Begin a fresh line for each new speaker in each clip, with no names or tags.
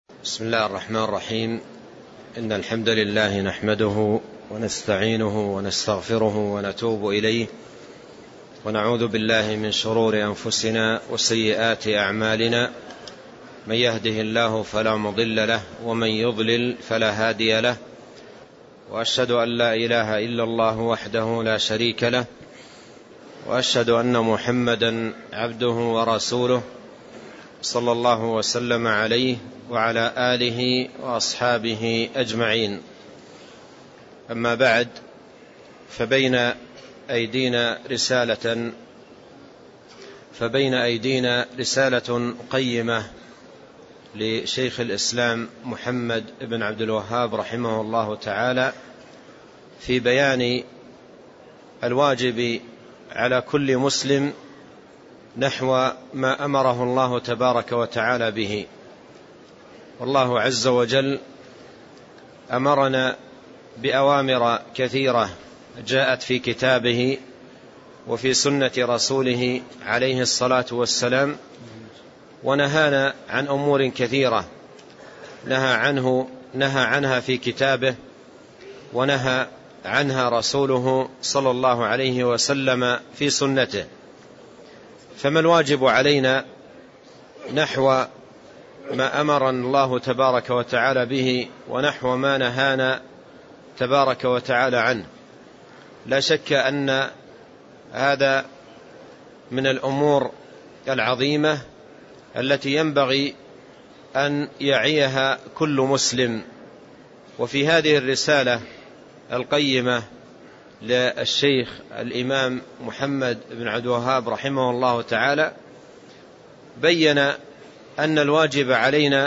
بسم الله الرحمن الرحيم. إن الحمد لله نحمده ونستعينه ونستغفره ونتوب إليه، ونعوذ بالله من شرور أنفسنا وسيئات أعمالنا. من يهده الله فلا مضل له، ومن يضلل فلا هادي له، وأشهد أن لا إله إلا الله وحده لا شريك له، وأشهد أن محمدا عبده ورسوله، صلى الله وسلم عليه وعلى آله وأصحابه أجمعين. أما بعد، فبين أيدينا رسالة قيمة لشيخ الإسلام محمد بن عبد الوهاب رحمه الله تعالى في بيان الواجب على كل مسلم نحو ما أمره الله تبارك وتعالى به. والله عز وجل أمرنا بأوامر كثيرة جاءت في كتابه وفي سنة رسوله عليه الصلاة والسلام، ونهانا عن أمور كثيرة نهى عنها في كتابه، ونهى عنها رسوله صلى الله عليه وسلم في سنته. فما الواجب علينا نحو ما أمرنا الله تبارك وتعالى به ونحو ما نهانا تبارك وتعالى عنه؟ لا شك أن هذا من الأمور العظيمة التي ينبغي أن يعيها كل مسلم. وفي هذه الرسالة القيمة للشيخ الإمام محمد بن عبد الوهاب رحمه الله تعالى بين أن الواجب علينا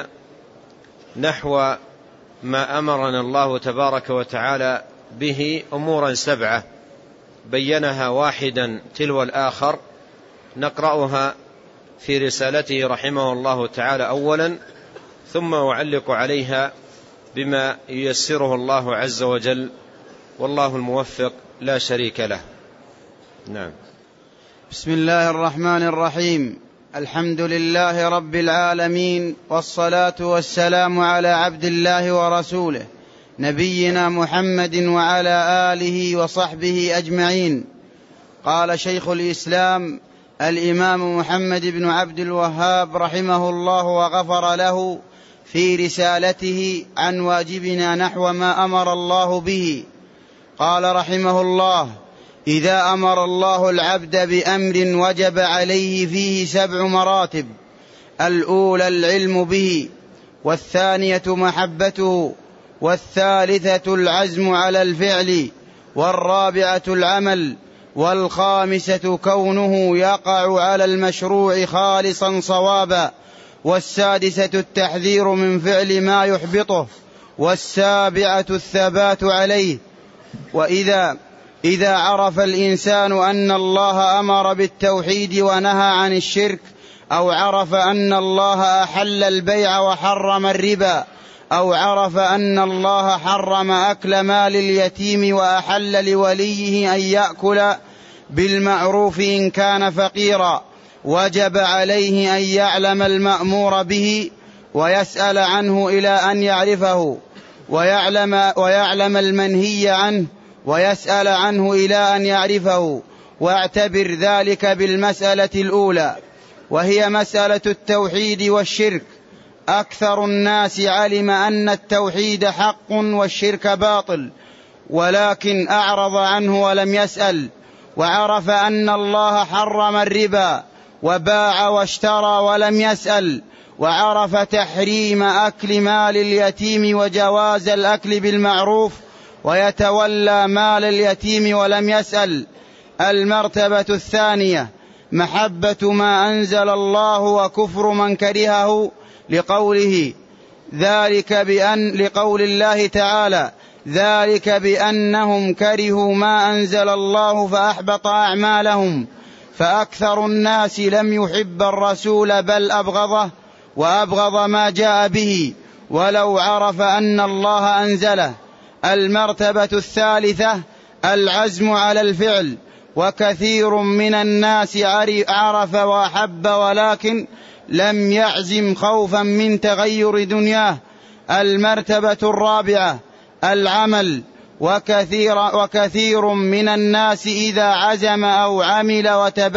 نحو ما أمرنا الله تبارك وتعالى به أمورا 7 بينها واحدا تلو الآخر، نقرأها في رسالته رحمه الله تعالى أولا، ثم أعلق عليها بما ييسره الله عز وجل، والله الموفق لا شريك له. نعم.
بسم الله الرحمن الرحيم. الحمد لله رب العالمين، والصلاة والسلام على عبد الله ورسوله نبينا محمد وعلى آله وصحبه أجمعين. قال شيخ الإسلام الإمام محمد بن عبد الوهاب رحمه الله وغفر له في رسالته عن واجبنا نحو ما أمر الله به. قال رحمه الله: إذا أمر الله العبد بأمر وجب عليه فيه 7 مراتب: الأولى العلم به، والثانية محبته، والثالثة العزم على الفعل، والرابعة العمل، والخامسة كونه يقع على المشروع خالصا صوابا، والسادسة التحذير من فعل ما يحبطه، والسابعة الثبات عليه. إذا عرف الإنسان أن الله أمر بالتوحيد ونهى عن الشرك، أو عرف أن الله أحل البيع وحرم الربا، أو عرف أن الله حرم أكل مال اليتيم وأحل لوليه أن يأكل بالمعروف إن كان فقيرا، وجب عليه أن يعلم المأمور به ويسأل عنه إلى أن يعرفه، ويعلم المنهي عنه ويسأل عنه إلى أن يعرفه. واعتبر ذلك بالمسألة الأولى، وهي مسألة التوحيد والشرك. أكثر الناس علم أن التوحيد حق والشرك باطل، ولكن أعرض عنه ولم يسأل. وعرف أن الله حرم الربا وباع واشترى ولم يسأل. وعرف تحريم أكل مال اليتيم وجواز الأكل بالمعروف، ويتولى مال اليتيم ولم يسأل. المرتبة الثانية محبة ما أنزل الله وكفر من كرهه، لقول الله تعالى: ذلك بأنهم كرهوا ما أنزل الله فأحبط أعمالهم. فأكثر الناس لم يحب الرسول بل أبغضه، وأبغض ما جاء به ولو عرف أن الله أنزله. المرتبة الثالثة العزم على الفعل. وكثير من الناس عرف وأحب ولكن لم يعزم خوفا من تغير دنياه. المرتبة الرابعة العمل، وكثير من الناس إذا عزم أو عمل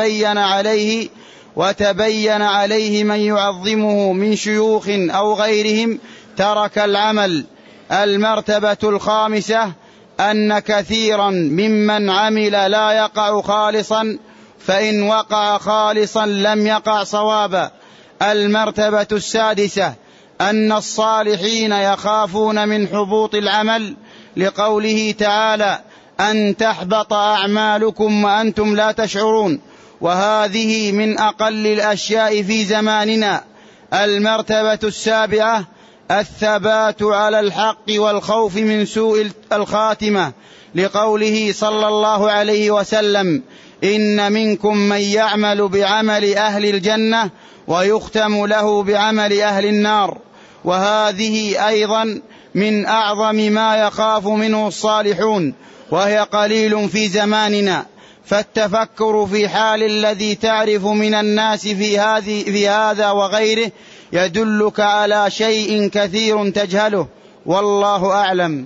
وتبين عليه من يعظمه من شيوخ أو غيرهم ترك العمل. المرتبة الخامسة أن كثيرا ممن عمل لا يقع خالصا، فإن وقع خالصا لم يقع صوابا. المرتبة السادسة أن الصالحين يخافون من حبوط العمل، لقوله تعالى: أن تحبط أعمالكم وأنتم لا تشعرون، وهذه من أقل الأشياء في زماننا. المرتبة السابعة الثبات على الحق والخوف من سوء الخاتمة، لقوله صلى الله عليه وسلم: إن منكم من يعمل بعمل أهل الجنة ويختم له بعمل أهل النار. وهذه أيضا من أعظم ما يخاف منه الصالحون، وهي قليل في زماننا. فالتفكر في حال الذي تعرف من الناس في هذا وغيره يدلك على شيء كثير تجهله، والله أعلم.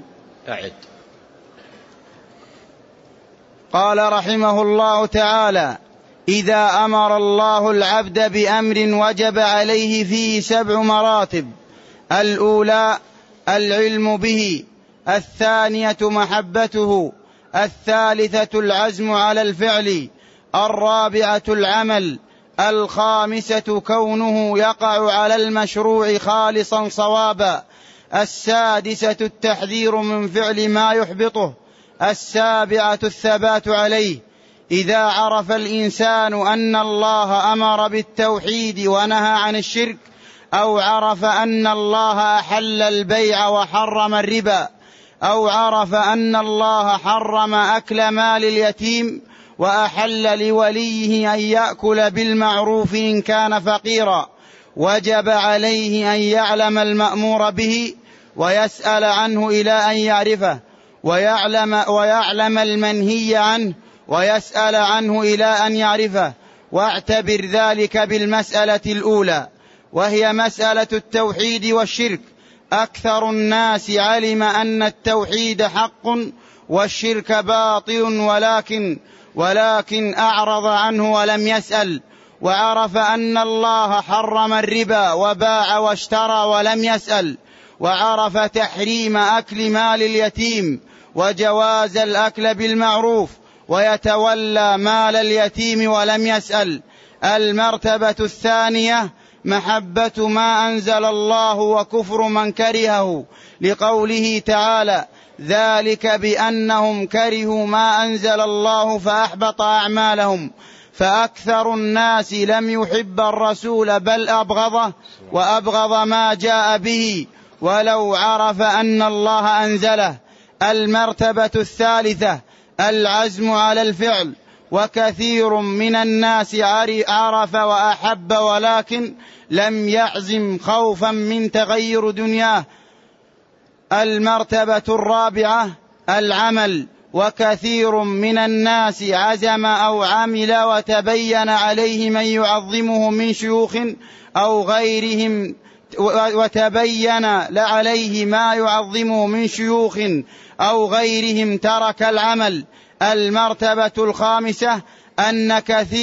قال رحمه الله تعالى: إذا أمر الله العبد بأمر وجب عليه فيه 7 مراتب: الأولى العلم به، الثانية محبته، الثالثة العزم على الفعل، الرابعة العمل، الخامسة كونه يقع على المشروع خالصا صوابا، السادسة التحذير من فعل ما يحبطه، السابعة الثبات عليه. إذا عرف الإنسان أن الله أمر بالتوحيد ونهى عن الشرك، أو عرف أن الله أحل البيع وحرم الربا، أو عرف أن الله حرم أكل مال اليتيم وأحل لوليه أن يأكل بالمعروف إن كان فقيرا، وجب عليه أن يعلم المأمور به ويسأل عنه إلى أن يعرفه، ويعلم المنهي عنه ويسأل عنه إلى أن يعرفه. واعتبر ذلك بالمسألة الأولى، وهي مسألة التوحيد والشرك. أكثر الناس علم أن التوحيد حق والشرك باطل، ولكن أعرض عنه ولم يسأل. وعرف أن الله حرم الربا وباع واشترى ولم يسأل. وعرف تحريم أكل مال اليتيم وجواز الأكل بالمعروف ويتولى مال اليتيم ولم يسأل. المرتبة الثانية محبة ما أنزل الله وكفر من كرهه، لقوله تعالى: ذلك بأنهم كرهوا ما أنزل الله فأحبط أعمالهم. فأكثر الناس لم يحب الرسول بل أبغضه وأبغض ما جاء به ولو عرف أن الله أنزله. المرتبة الثالثة العزم على الفعل، وكثير من الناس عرف وأحب ولكن لم يعزم خوفا من تغير دنياه. المرتبة الرابعة العمل، وكثير من الناس عزم أو عمل وتبين عليه من يعظمه من شيوخ أو غيرهم ما يعظمه من شيوخ أو غيرهم ترك العمل. المرتبة الخامسة أن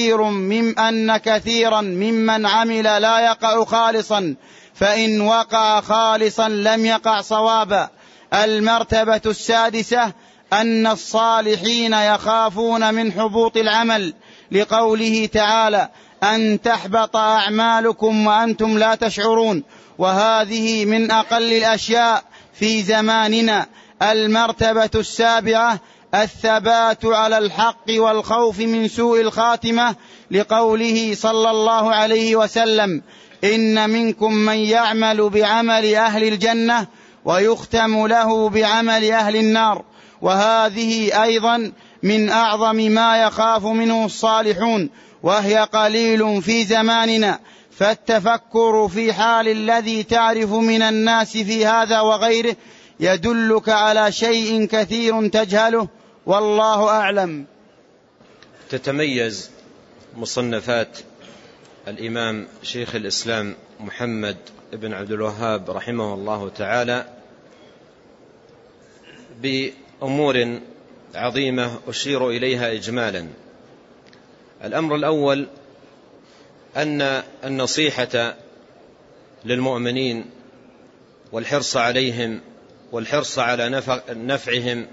كثيرا ممن عمل لا يقع خالصا، فإن وقع خالصا لم يقع صوابا. المرتبة السادسة أن الصالحين يخافون من حبوط العمل، لقوله تعالى: أن تحبط أعمالكم وأنتم لا تشعرون، وهذه من أقل الأشياء في زماننا. المرتبة السابعة الثبات على الحق والخوف من سوء الخاتمة، لقوله صلى الله عليه وسلم: إن منكم من يعمل بعمل أهل الجنة ويختم له بعمل أهل النار. وهذه أيضا من أعظم ما يخاف منه الصالحون، وهي قليل في زماننا. فالتفكر في حال الذي تعرف من الناس في هذا وغيره يدلك على شيء كثير تجهله، والله أعلم.
تتميز مصنفات الإمام شيخ الإسلام محمد بن عبد الوهاب رحمه الله تعالى بأمور عظيمة أشير إليها إجمالا. الأمر الأول أن النصيحة للمؤمنين والحرص عليهم والحرص على نفعهم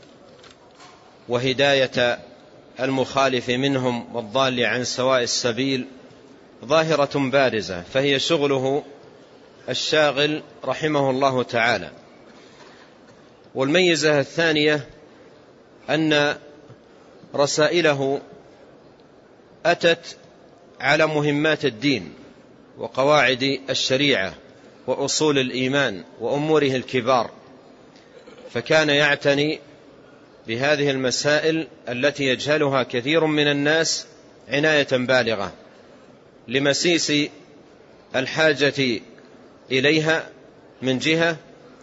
وهداية المخالف منهم والضال عن سواء السبيل ظاهرة بارزة، فهي شغله الشاغل رحمه الله تعالى. والميزة الثانية أن رسائله أتت على مهمات الدين وقواعد الشريعة وأصول الإيمان وأموره الكبار، فكان يعتني بهذه المسائل التي يجهلها كثير من الناس عناية بالغة لمسيس الحاجة إليها من جهة،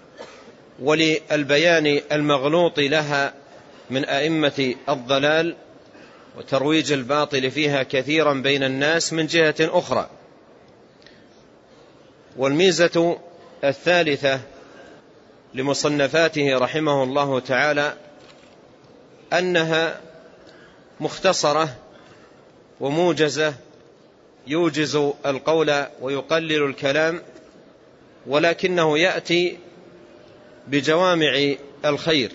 وللبيان المغلوط لها من أئمة الضلال وترويج الباطل فيها كثيرا بين الناس من جهة أخرى. والميزة الثالثة لمصنفاته رحمه الله تعالى أنها مختصرة وموجزة، يوجز القول ويقلل الكلام، ولكنه يأتي بجوامع الخير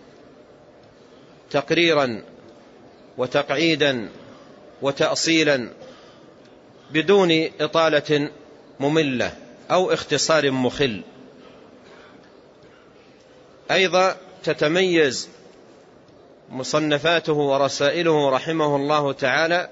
تقريرا وتقعيدا وتأصيلا بدون إطالة مملة أو اختصار مخل. أيضا تتميز مصنفاته ورسائله رحمه الله تعالى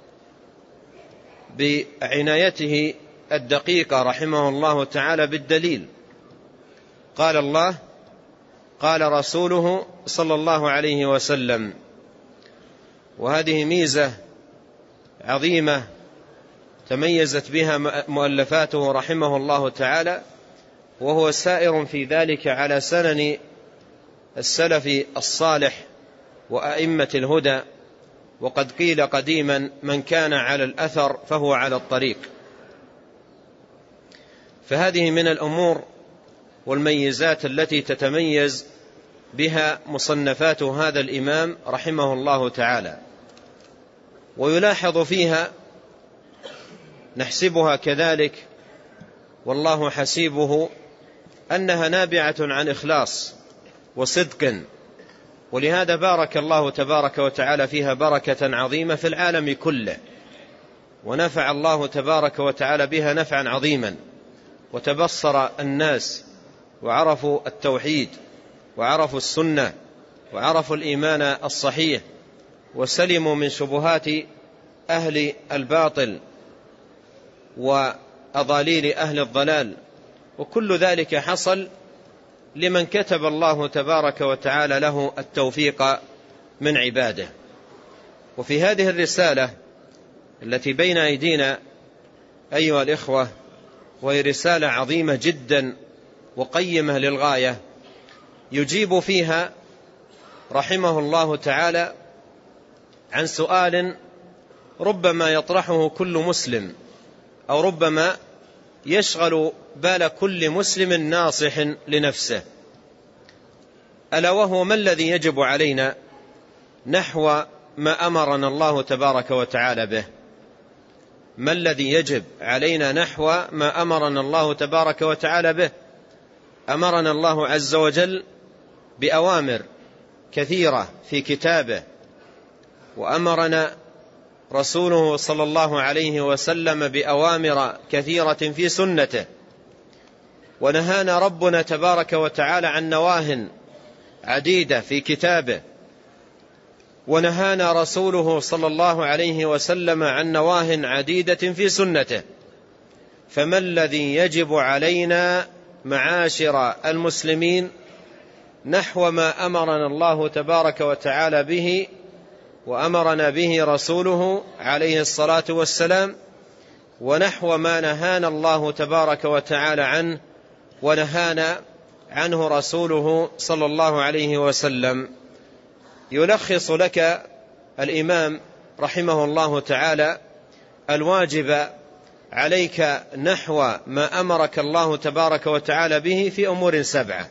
بعنايته الدقيقة رحمه الله تعالى بالدليل. قال الله قال رسوله صلى الله عليه وسلم، وهذه ميزة عظيمة تميزت بها مؤلفاته رحمه الله تعالى، وهو سائر في ذلك على سنن السلف الصالح وأئمة الهدى. وقد قيل قديما من كان على الأثر فهو على الطريق. فهذه من الأمور والميزات التي تتميز بها مصنفات هذا الإمام رحمه الله تعالى. ويلاحظ فيها، نحسبها كذلك والله حسيبه، أنها نابعة عن إخلاص وصدق، ولهذا بارك الله تبارك وتعالى فيها بركة عظيمة في العالم كله، ونفع الله تبارك وتعالى بها نفعا عظيما، وتبصر الناس وعرفوا التوحيد وعرفوا السنة وعرفوا الإيمان الصحيح، وسلموا من شبهات أهل الباطل وأضاليل أهل الضلال. وكل ذلك حصل لمن كتب الله تبارك وتعالى له التوفيق من عباده. وفي هذه الرسالة التي بين أيدينا أيها الإخوة، وهي رسالة عظيمة جدا وقيمة للغاية، يجيب فيها رحمه الله تعالى عن سؤال ربما يطرحه كل مسلم، أو ربما يشغل بال كل مسلم ناصح لنفسه، ألا وهو: ما الذي يجب علينا نحو ما أمرنا الله تبارك وتعالى به؟ ما الذي يجب علينا نحو ما أمرنا الله تبارك وتعالى به؟ أمرنا الله عز وجل بأوامر كثيرة في كتابه، وأمرنا رسوله صلى الله عليه وسلم بأوامر كثيرة في سنته، ونهانا ربنا تبارك وتعالى عن نواه عديدة في كتابه، ونهانا رسوله صلى الله عليه وسلم عن نواه عديدة في سنته. فما الذي يجب علينا معاشر المسلمين نحو ما أمرنا الله تبارك وتعالى به وأمرنا به رسوله عليه الصلاة والسلام، ونحو ما نهانا الله تبارك وتعالى عنه ونهانا عنه رسوله صلى الله عليه وسلم؟ يلخص لك الإمام رحمه الله تعالى الواجب عليك نحو ما أمرك الله تبارك وتعالى به في أمور 7.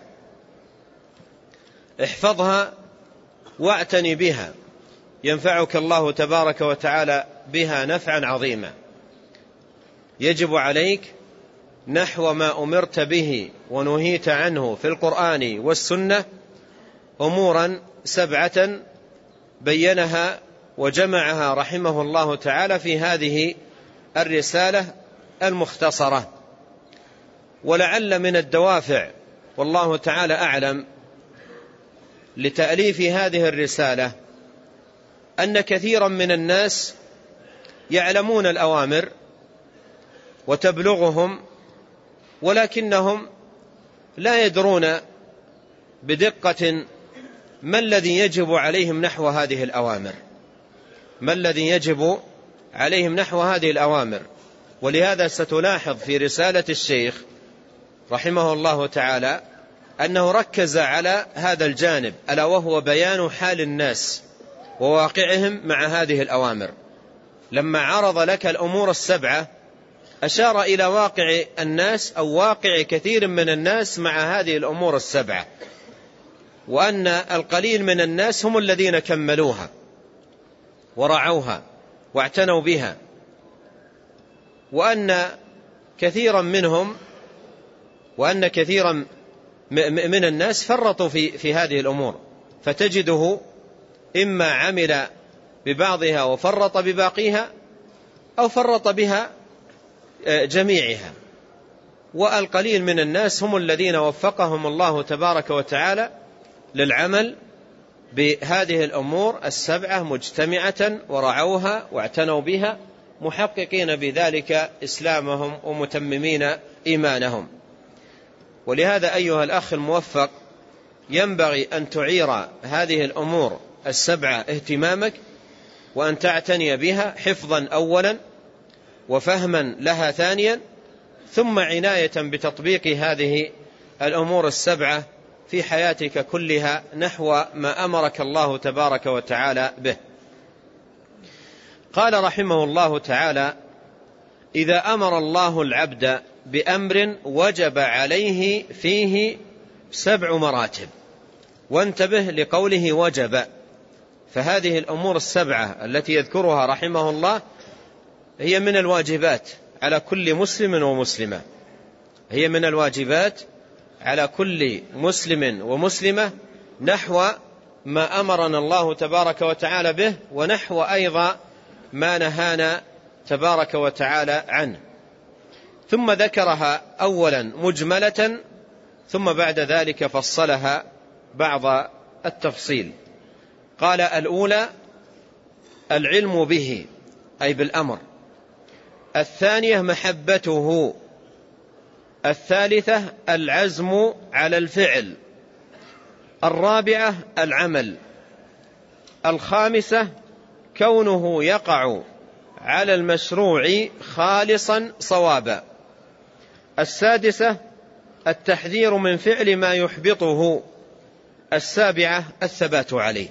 احفظها واعتني بها، ينفعك الله تبارك وتعالى بها نفعا عظيما. يجب عليك نحو ما أمرت به ونهيت عنه في القرآن والسنة أمورا 7 بينها وجمعها رحمه الله تعالى في هذه الرسالة المختصرة. ولعل من الدوافع، والله تعالى أعلم، لتأليف هذه الرسالة أن كثيرا من الناس يعلمون الأوامر وتبلغهم، ولكنهم لا يدرون بدقة ما الذي يجب عليهم نحو هذه الأوامر، ما الذي يجب عليهم نحو هذه الأوامر. ولهذا ستلاحظ في رسالة الشيخ رحمه الله تعالى أنه ركز على هذا الجانب، ألا وهو بيان حال الناس وواقعهم مع هذه الأوامر. لما عرض لك الأمور 7 أشار إلى واقع الناس أو واقع كثير من الناس مع هذه الأمور 7، وأن القليل من الناس هم الذين كملوها ورعوها واعتنوا بها، وأن كثيرا من الناس فرطوا في هذه الأمور، فتجده إما عمل ببعضها وفرط بباقيها أو فرط بها جميعها. والقليل من الناس هم الذين وفقهم الله تبارك وتعالى للعمل بهذه الأمور 7 مجتمعة ورعوها واعتنوا بها، محققين بذلك إسلامهم ومتممين إيمانهم. ولهذا أيها الأخ الموفق ينبغي أن تعير هذه الأمور 7 اهتمامك، وأن تعتني بها حفظا أولا وفهما لها ثانيا، ثم عناية بتطبيق هذه الأمور 7 في حياتك كلها نحو ما أمرك الله تبارك وتعالى به. قال رحمه الله تعالى: إذا أمر الله العبد بأمر وجب عليه فيه 7 مراتب. وانتبه لقوله وجب، فهذه الأمور 7 التي يذكرها رحمه الله هي من الواجبات على كل مسلم ومسلمة، هي من الواجبات على كل مسلم ومسلمة نحو ما أمرنا الله تبارك وتعالى به، ونحو أيضا ما نهانا تبارك وتعالى عنه. ثم ذكرها أولا مجملة، ثم بعد ذلك فصلها بعض التفصيل. قال: الأولى العلم به أي بالأمر، الثانية محبته، الثالثة العزم على الفعل، الرابعة العمل، الخامسة كونه يقع على المشروع خالصا صوابا، السادسة التحذير من فعل ما يحبطه، السابعة الثبات عليه.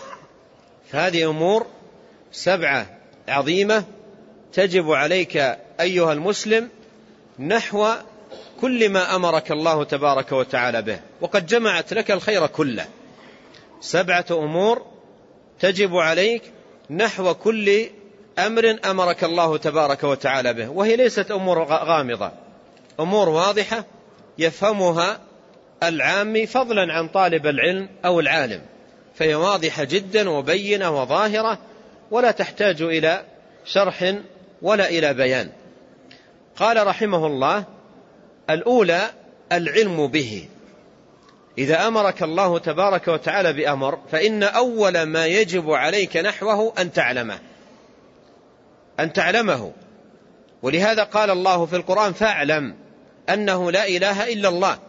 فهذه أمور 7 عظيمة تجب عليك أيها المسلم نحو كل ما أمرك الله تبارك وتعالى به، وقد جمعت لك الخير كله. 7 أمور تجب عليك نحو كل أمر أمرك الله تبارك وتعالى به، وهي ليست أمور غامضة، أمور واضحة يفهمها العام فضلا عن طالب العلم أو العالم، فهي واضحة جدا وبينة وظاهرة، ولا تحتاج إلى شرح ولا إلى بيان. قال رحمه الله: الأولى العلم به. إذا أمرك الله تبارك وتعالى بأمر فإن أول ما يجب عليك نحوه أن تعلمه. ولهذا قال الله في القرآن: فاعلم أنه لا إله إلا الله.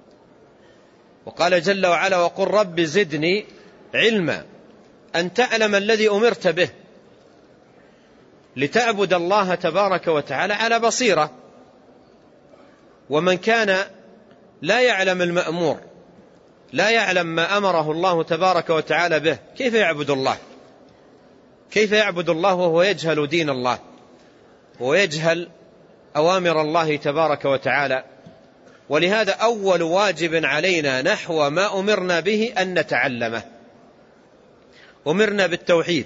وقال جل وعلا: وقل رب زدني علما. أن تعلم الذي أمرت به، لتعبد الله تبارك وتعالى على بصيرة. ومن كان لا يعلم المأمور، لا يعلم ما أمره الله تبارك وتعالى به، كيف يعبد الله؟ كيف يعبد الله وهو يجهل دين الله؟ ويجهل أوامر الله تبارك وتعالى. ولهذا أول واجب علينا نحو ما أمرنا به أن نتعلمه. أمرنا بالتوحيد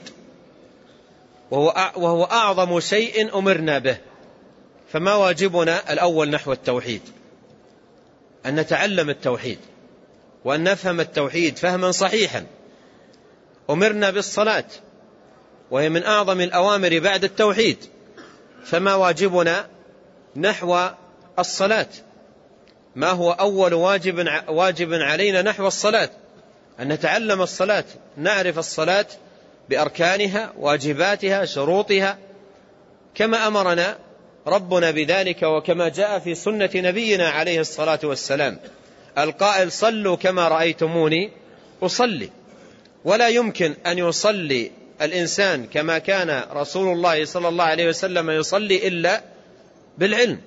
وهو أعظم شيء أمرنا به، فما واجبنا الأول نحو التوحيد؟ أن نتعلم التوحيد وأن نفهم التوحيد فهما صحيحا. أمرنا بالصلاة وهي من أعظم الأوامر بعد التوحيد، فما واجبنا نحو الصلاة؟ ما هو أول واجب علينا نحو الصلاة؟ أن نتعلم الصلاة، نعرف الصلاة بأركانها، واجباتها، شروطها، كما أمرنا ربنا بذلك، وكما جاء في سنة نبينا عليه الصلاة والسلام القائل: صلوا كما رأيتموني أصلي. ولا يمكن أن يصلي الإنسان كما كان رسول الله صلى الله عليه وسلم يصلي إلا بالعلم.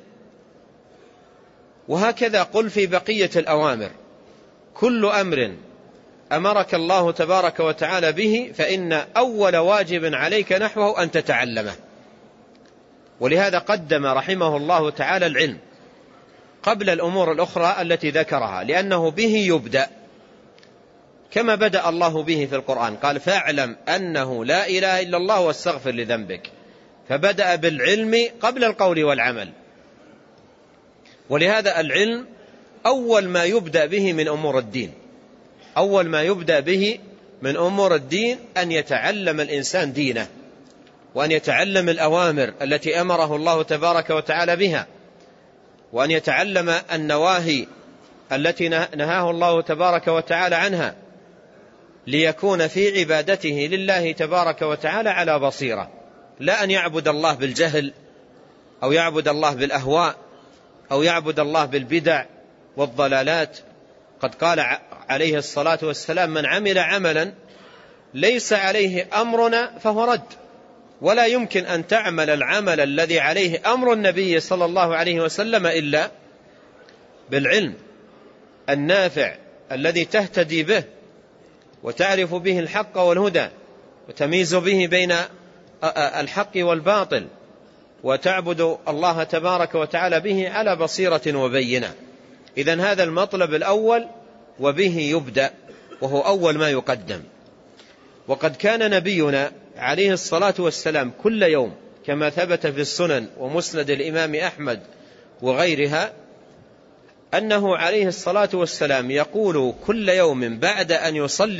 وهكذا قل في بقية الأوامر: كل أمر أمرك الله تبارك وتعالى به فإن أول واجب عليك نحوه أن تتعلمه. ولهذا قدم رحمه الله تعالى العلم قبل الأمور الأخرى التي ذكرها، لأنه به يبدأ، كما بدأ الله به في القرآن، قال: فاعلم أنه لا إله إلا الله واستغفر لذنبك. فبدأ بالعلم قبل القول والعمل. ولهذا العلم أول ما يبدأ به من أمور الدين. أول ما يبدأ به من أمور الدين أن يتعلم الإنسان دينه، وأن يتعلم الأوامر التي أمره الله تبارك وتعالى بها، وأن يتعلم النواهي التي نهاه الله تبارك وتعالى عنها، ليكون في عبادته لله تبارك وتعالى على بصيرة، لا أن يعبد الله بالجهل أو يعبد الله بالأهواء أو يعبد الله بالبدع والضلالات. قد قال عليه الصلاة والسلام: من عمل عملا ليس عليه أمرنا فهو رد. ولا يمكن أن تعمل العمل الذي عليه أمر النبي صلى الله عليه وسلم إلا بالعلم النافع الذي تهتدي به وتعرف به الحق والهدى وتميز به بين الحق والباطل، وتعبد الله تبارك وتعالى به على بصيرة وبينة. إذن هذا المطلب الأول، وبه يبدأ، وهو أول ما يقدم. وقد كان نبينا عليه الصلاة والسلام كل يوم، كما ثبت في السنن ومسند الإمام أحمد وغيرها، أنه عليه الصلاة والسلام يقول كل يوم بعد أن يصلي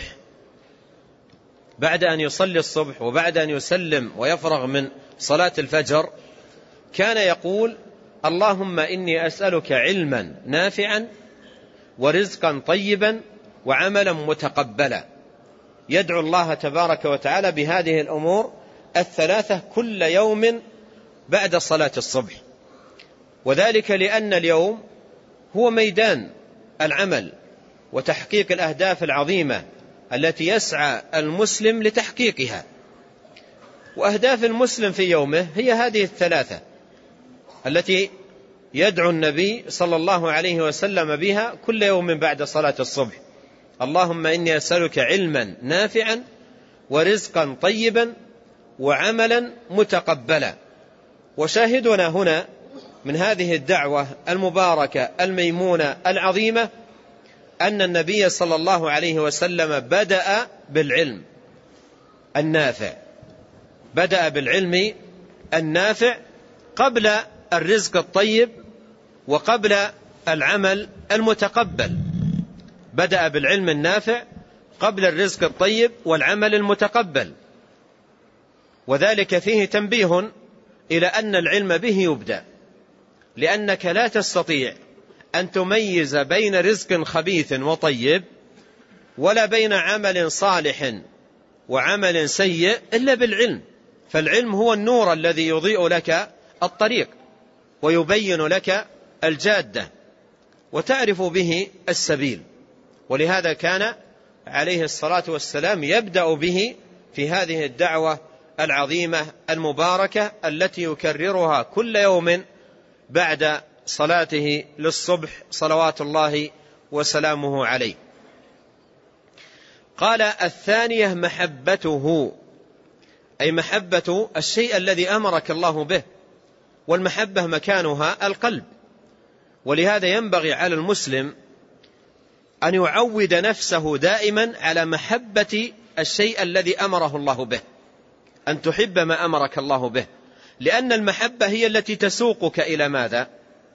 الصبح وبعد أن يسلم ويفرغ من صلاة الفجر، كان يقول: اللهم إني أسألك علما نافعا ورزقا طيبا وعملا متقبلا. يدعو الله تبارك وتعالى بهذه الأمور الثلاثة كل يوم بعد صلاة الصبح. وذلك لأن اليوم هو ميدان العمل وتحقيق الأهداف العظيمة التي يسعى المسلم لتحقيقها. وأهداف المسلم في يومه هي هذه الثلاثة التي يدعو النبي صلى الله عليه وسلم بها كل يوم بعد صلاة الصبح: اللهم إني أسألك علما نافعا ورزقا طيبا وعملا متقبلا. وشاهدنا هنا من هذه الدعوة المباركة الميمونة العظيمة أن النبي صلى الله عليه وسلم بدأ بالعلم النافع، بدأ بالعلم النافع قبل الرزق الطيب وقبل العمل المتقبل. بدأ بالعلم النافع قبل الرزق الطيب والعمل المتقبل. وذلك فيه تنبيه إلى أن العلم به يبدأ، لأنك لا تستطيع أن تميز بين رزق خبيث وطيب ولا بين عمل صالح وعمل سيء إلا بالعلم. فالعلم هو النور الذي يضيء لك الطريق ويبين لك الجادة وتعرف به السبيل. ولهذا كان عليه الصلاة والسلام يبدأ به في هذه الدعوة العظيمة المباركة التي يكررها كل يوم بعد صلاته للصبح صلوات الله وسلامه عليه. قال: الثانية محبته، أي محبة الشيء الذي أمرك الله به والمحبة مكانها القلب. ولهذا ينبغي على المسلم أن يعود نفسه دائما على محبة الشيء الذي أمره الله به، أن تحب ما أمرك الله به، لأن المحبة هي التي تسوقك إلى ماذا؟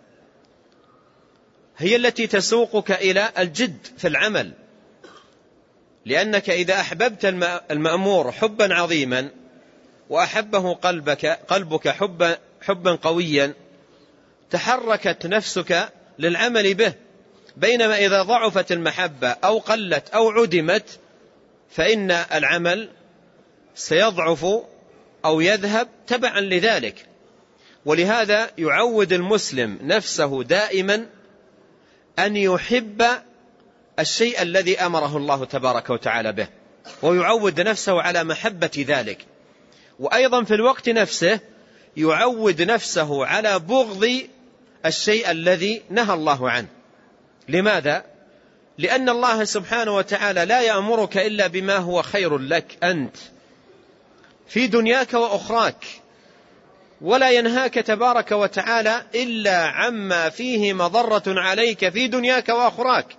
هي التي تسوقك إلى الجد في العمل، لأنك إذا أحببت المأمور حبا عظيما وأحبه قلبك حبا قويا تحركت نفسك للعمل به. بينما إذا ضعفت المحبة أو قلت أو عدمت فإن العمل سيضعف أو يذهب تبعا لذلك. ولهذا يعود المسلم نفسه دائما أن يحب الشيء الذي أمره الله تبارك وتعالى به، ويعود نفسه على محبة ذلك. وأيضا في الوقت نفسه يعود نفسه على بغض الشيء الذي نهى الله عنه. لماذا؟ لأن الله سبحانه وتعالى لا يأمرك إلا بما هو خير لك أنت في دنياك وأخراك، ولا ينهاك تبارك وتعالى إلا عما فيه مضرة عليك في دنياك وأخراك.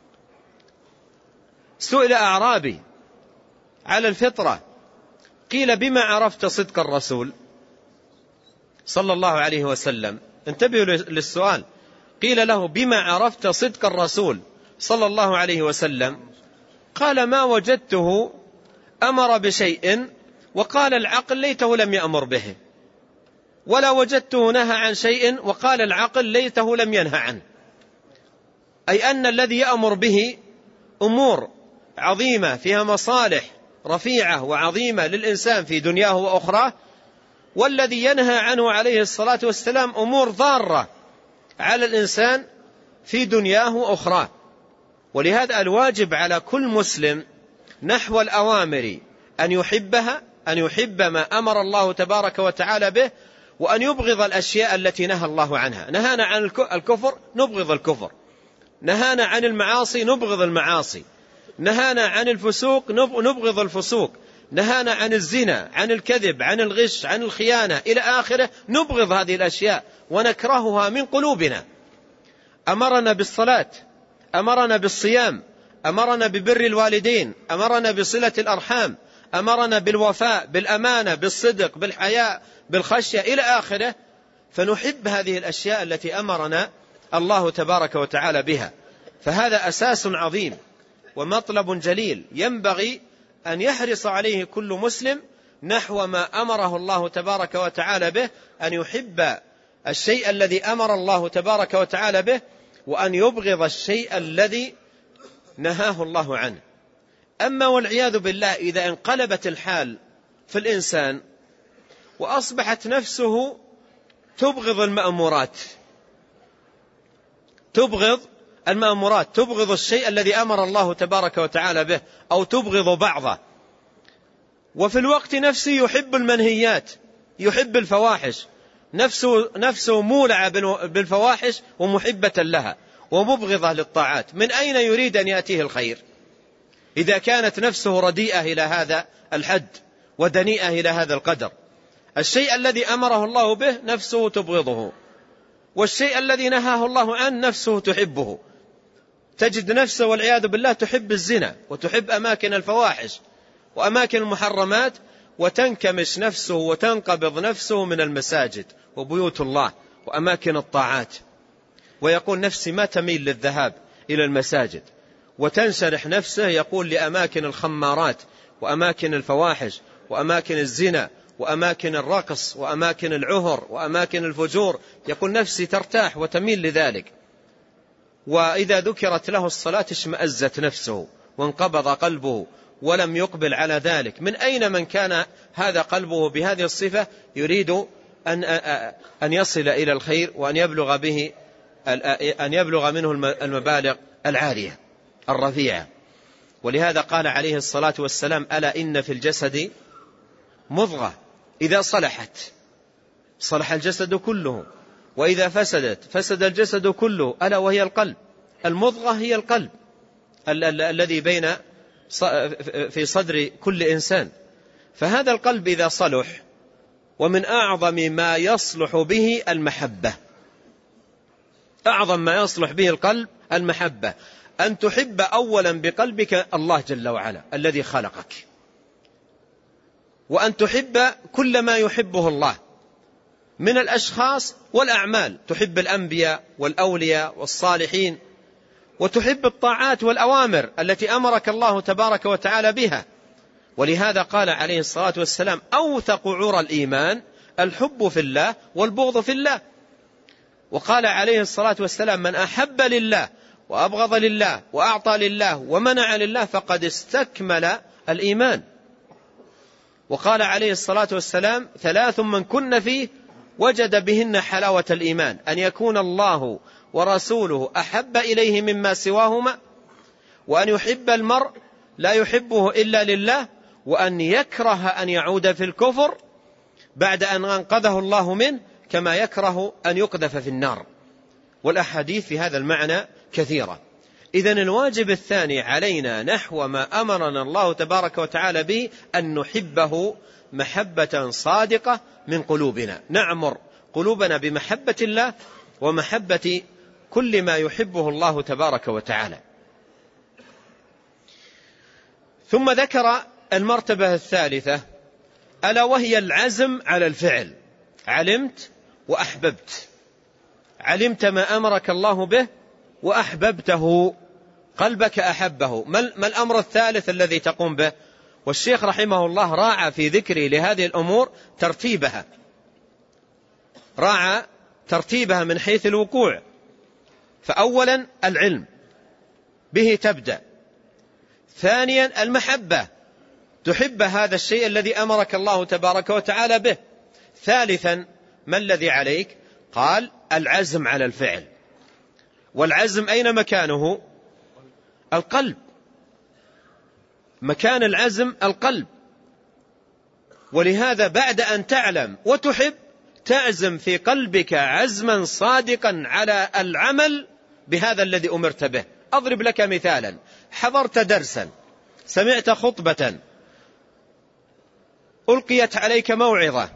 سئل أعرابي على الفطرة قيل بما عرفت صدق الرسول صلى الله عليه وسلم؟ انتبهوا للسؤال. قيل له بما عرفت صدق الرسول صلى الله عليه وسلم؟ قال ما وجدته أمر بشيء وقال العقل ليته لم يأمر به، ولا وجدته نهى عن شيء وقال العقل ليته لم ينهى عنه. أي أن الذي يأمر به أمور عظيمة فيها مصالح رفيعة وعظيمة للإنسان في دنياه وأخراه، والذي ينهى عنه عليه الصلاة والسلام أمور ضارة على الإنسان في دنياه وأخراه. ولهذا الواجب على كل مسلم نحو الأوامر أن يحبها، أن يحب ما أمر الله تبارك وتعالى به، وأن يبغض الأشياء التي نهى الله عنها. نهانا عن الكفر نبغض الكفر، نهانا عن المعاصي نبغض المعاصي، نهانا عن الفسوق نبغض الفسوق، نهانا عن الزنا، عن الكذب، عن الغش، عن الخيانة إلى آخره، نبغض هذه الأشياء ونكرهها من قلوبنا. أمرنا بالصلاة، أمرنا بالصيام، أمرنا ببر الوالدين، أمرنا بصلة الأرحام، أمرنا بالوفاء، بالأمانة، بالصدق، بالحياء، بالخشية إلى آخره، فنحب هذه الأشياء التي أمرنا الله تبارك وتعالى بها. فهذا أساس عظيم ومطلب جليل ينبغي أن يحرص عليه كل مسلم نحو ما أمره الله تبارك وتعالى به، أن يحب الشيء الذي أمر الله تبارك وتعالى به، وأن يبغض الشيء الذي نهاه الله عنه. أما والعياذ بالله إذا انقلبت الحال في الإنسان وأصبحت نفسه تبغض المأمورات، تبغض الشيء الذي أمر الله تبارك وتعالى به، أو تبغض بعضه، وفي الوقت نفسه يحب المنهيات، يحب الفواحش، نفسه مولعة بالفواحش ومحبة لها ومبغضة للطاعات، من أين يريد أن يأتيه الخير إذا كانت نفسه رديئة إلى هذا الحد ودنيئة إلى هذا القدر؟ الشيء الذي أمره الله به نفسه تبغضه، والشيء الذي نهاه الله عنه نفسه تحبه. تجد نفسه والعياذ بالله تحب الزنا وتحب أماكن الفواحش وأماكن المحرمات، وتنكمش نفسه وتنقبض نفسه من المساجد وبيوت الله وأماكن الطاعات، ويقول نفسي ما تميل للذهاب إلى المساجد، وتنشرح نفسه يقول لأماكن الخمارات وأماكن الفواحش وأماكن الزنا وأماكن الرقص وأماكن العهر وأماكن الفجور، يقول نفسي ترتاح وتميل لذلك. وإذا ذكرت له الصلاة اشمأزت نفسه وانقبض قلبه ولم يقبل على ذلك. من أين من كان هذا قلبه بهذه الصفة يريد أن يصل إلى الخير وأن يبلغ منه المبالغ العالية الرفيعة؟ ولهذا قال عليه الصلاة والسلام ألا إن في الجسد مضغة إذا صلحت صلح الجسد كله، وإذا فسدت فسد الجسد كله، ألا وهي القلب. المضغة هي القلب الذي في صدر كل إنسان. فهذا القلب إذا صلح ومن أعظم ما يصلح به المحبة. أعظم ما يصلح به القلب المحبة، أن تحب أولا بقلبك الله جل وعلا الذي خلقك، وأن تحب كل ما يحبه الله من الأشخاص والأعمال، تحب الأنبياء والأولياء والصالحين، وتحب الطاعات والأوامر التي أمرك الله تبارك وتعالى بها. ولهذا قال عليه الصلاة والسلام: أوثق عرى الإيمان الحب في الله والبغض في الله. وقال عليه الصلاة والسلام: من أحب لله وأبغض لله وأعطى لله ومنع لله فقد استكمل الإيمان. وقال عليه الصلاة والسلام: 3 من كن فيه وجد بهن حلاوة الإيمان: أن يكون الله ورسوله أحب إليه مما سواهما، وأن يحب المرء لا يحبه إلا لله، وأن يكره أن يعود في الكفر بعد أن أنقذه الله منه، كما يكره أن يقذف في النار. والأحاديث في هذا المعنى كثيرة. إذن الواجب الثاني علينا نحو ما أمرنا الله تبارك وتعالى به أن نحبه محبة صادقة من قلوبنا، نعمر قلوبنا بمحبة الله ومحبة كل ما يحبه الله تبارك وتعالى. ثم ذكر المرتبة الثالثة ألا وهي العزم على الفعل. علمت وأحببت، علمت ما أمرك الله به وأحببته، قلبك أحبه. ما الأمر الثالث الذي تقوم به؟ والشيخ رحمه الله راعى في ذكره لهذه الأمور ترتيبها، راعى ترتيبها من حيث الوقوع. فأولا العلم، به تبدأ. ثانيا المحبة، تحب هذا الشيء الذي أمرك الله تبارك وتعالى به. ثالثا ما الذي عليك؟ قال العزم على الفعل. والعزم أين مكانه؟ القلب، مكان العزم القلب. ولهذا بعد أن تعلم وتحب تعزم في قلبك عزما صادقا على العمل بهذا الذي أمرت به. أضرب لك مثالا: حضرت درسا، سمعت خطبة، ألقيت عليك موعظة،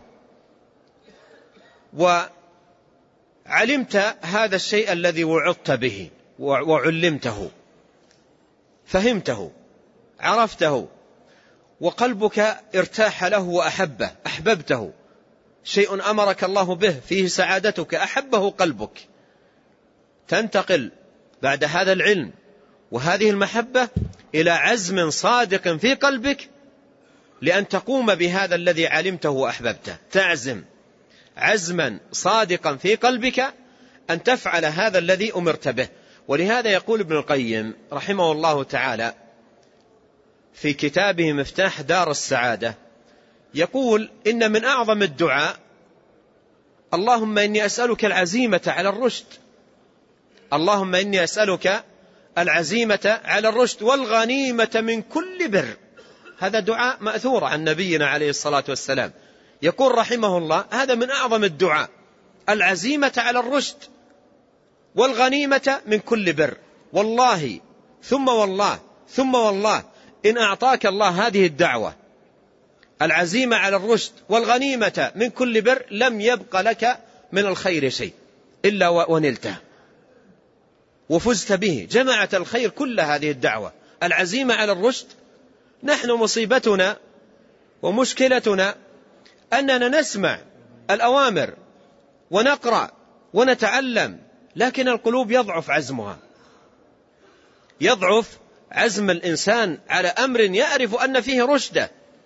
وعلمت هذا الشيء الذي وعظت به وعلمته، فهمته، عرفته، وقلبك ارتاح له وأحبه، أحببته، شيء أمرك الله به فيه سعادتك، أحبه قلبك. تنتقل بعد هذا العلم وهذه المحبة إلى عزم صادق في قلبك لأن تقوم بهذا الذي علمته وأحببته. تعزم عزما صادقا في قلبك أن تفعل هذا الذي أمرت به. ولهذا يقول ابن القيم رحمه الله تعالى في كتابه مفتاح دار السعادة، يقول: إن من أعظم الدعاء اللهم إني أسألك العزيمة على الرشد، اللهم إني أسألك العزيمة على الرشد والغنيمة من كل بر. هذا دعاء مأثور عن نبينا عليه الصلاة والسلام. يقول رحمه الله: هذا من أعظم الدعاء، العزيمة على الرشد والغنيمة من كل بر. والله ثم والله ثم والله إن أعطاك الله هذه الدعوة، العزيمة على الرشد والغنيمة من كل بر، لم يبق لك من الخير شيء إلا ونلته وفزت به، جمعت الخير كل هذه الدعوة. العزيمة على الرشد. نحن مصيبتنا ومشكلتنا أننا نسمع الأوامر ونقرأ ونتعلم، لكن القلوب يضعف عزمها، يضعف عزم الإنسان على أمر يعرف أن فيه رشده.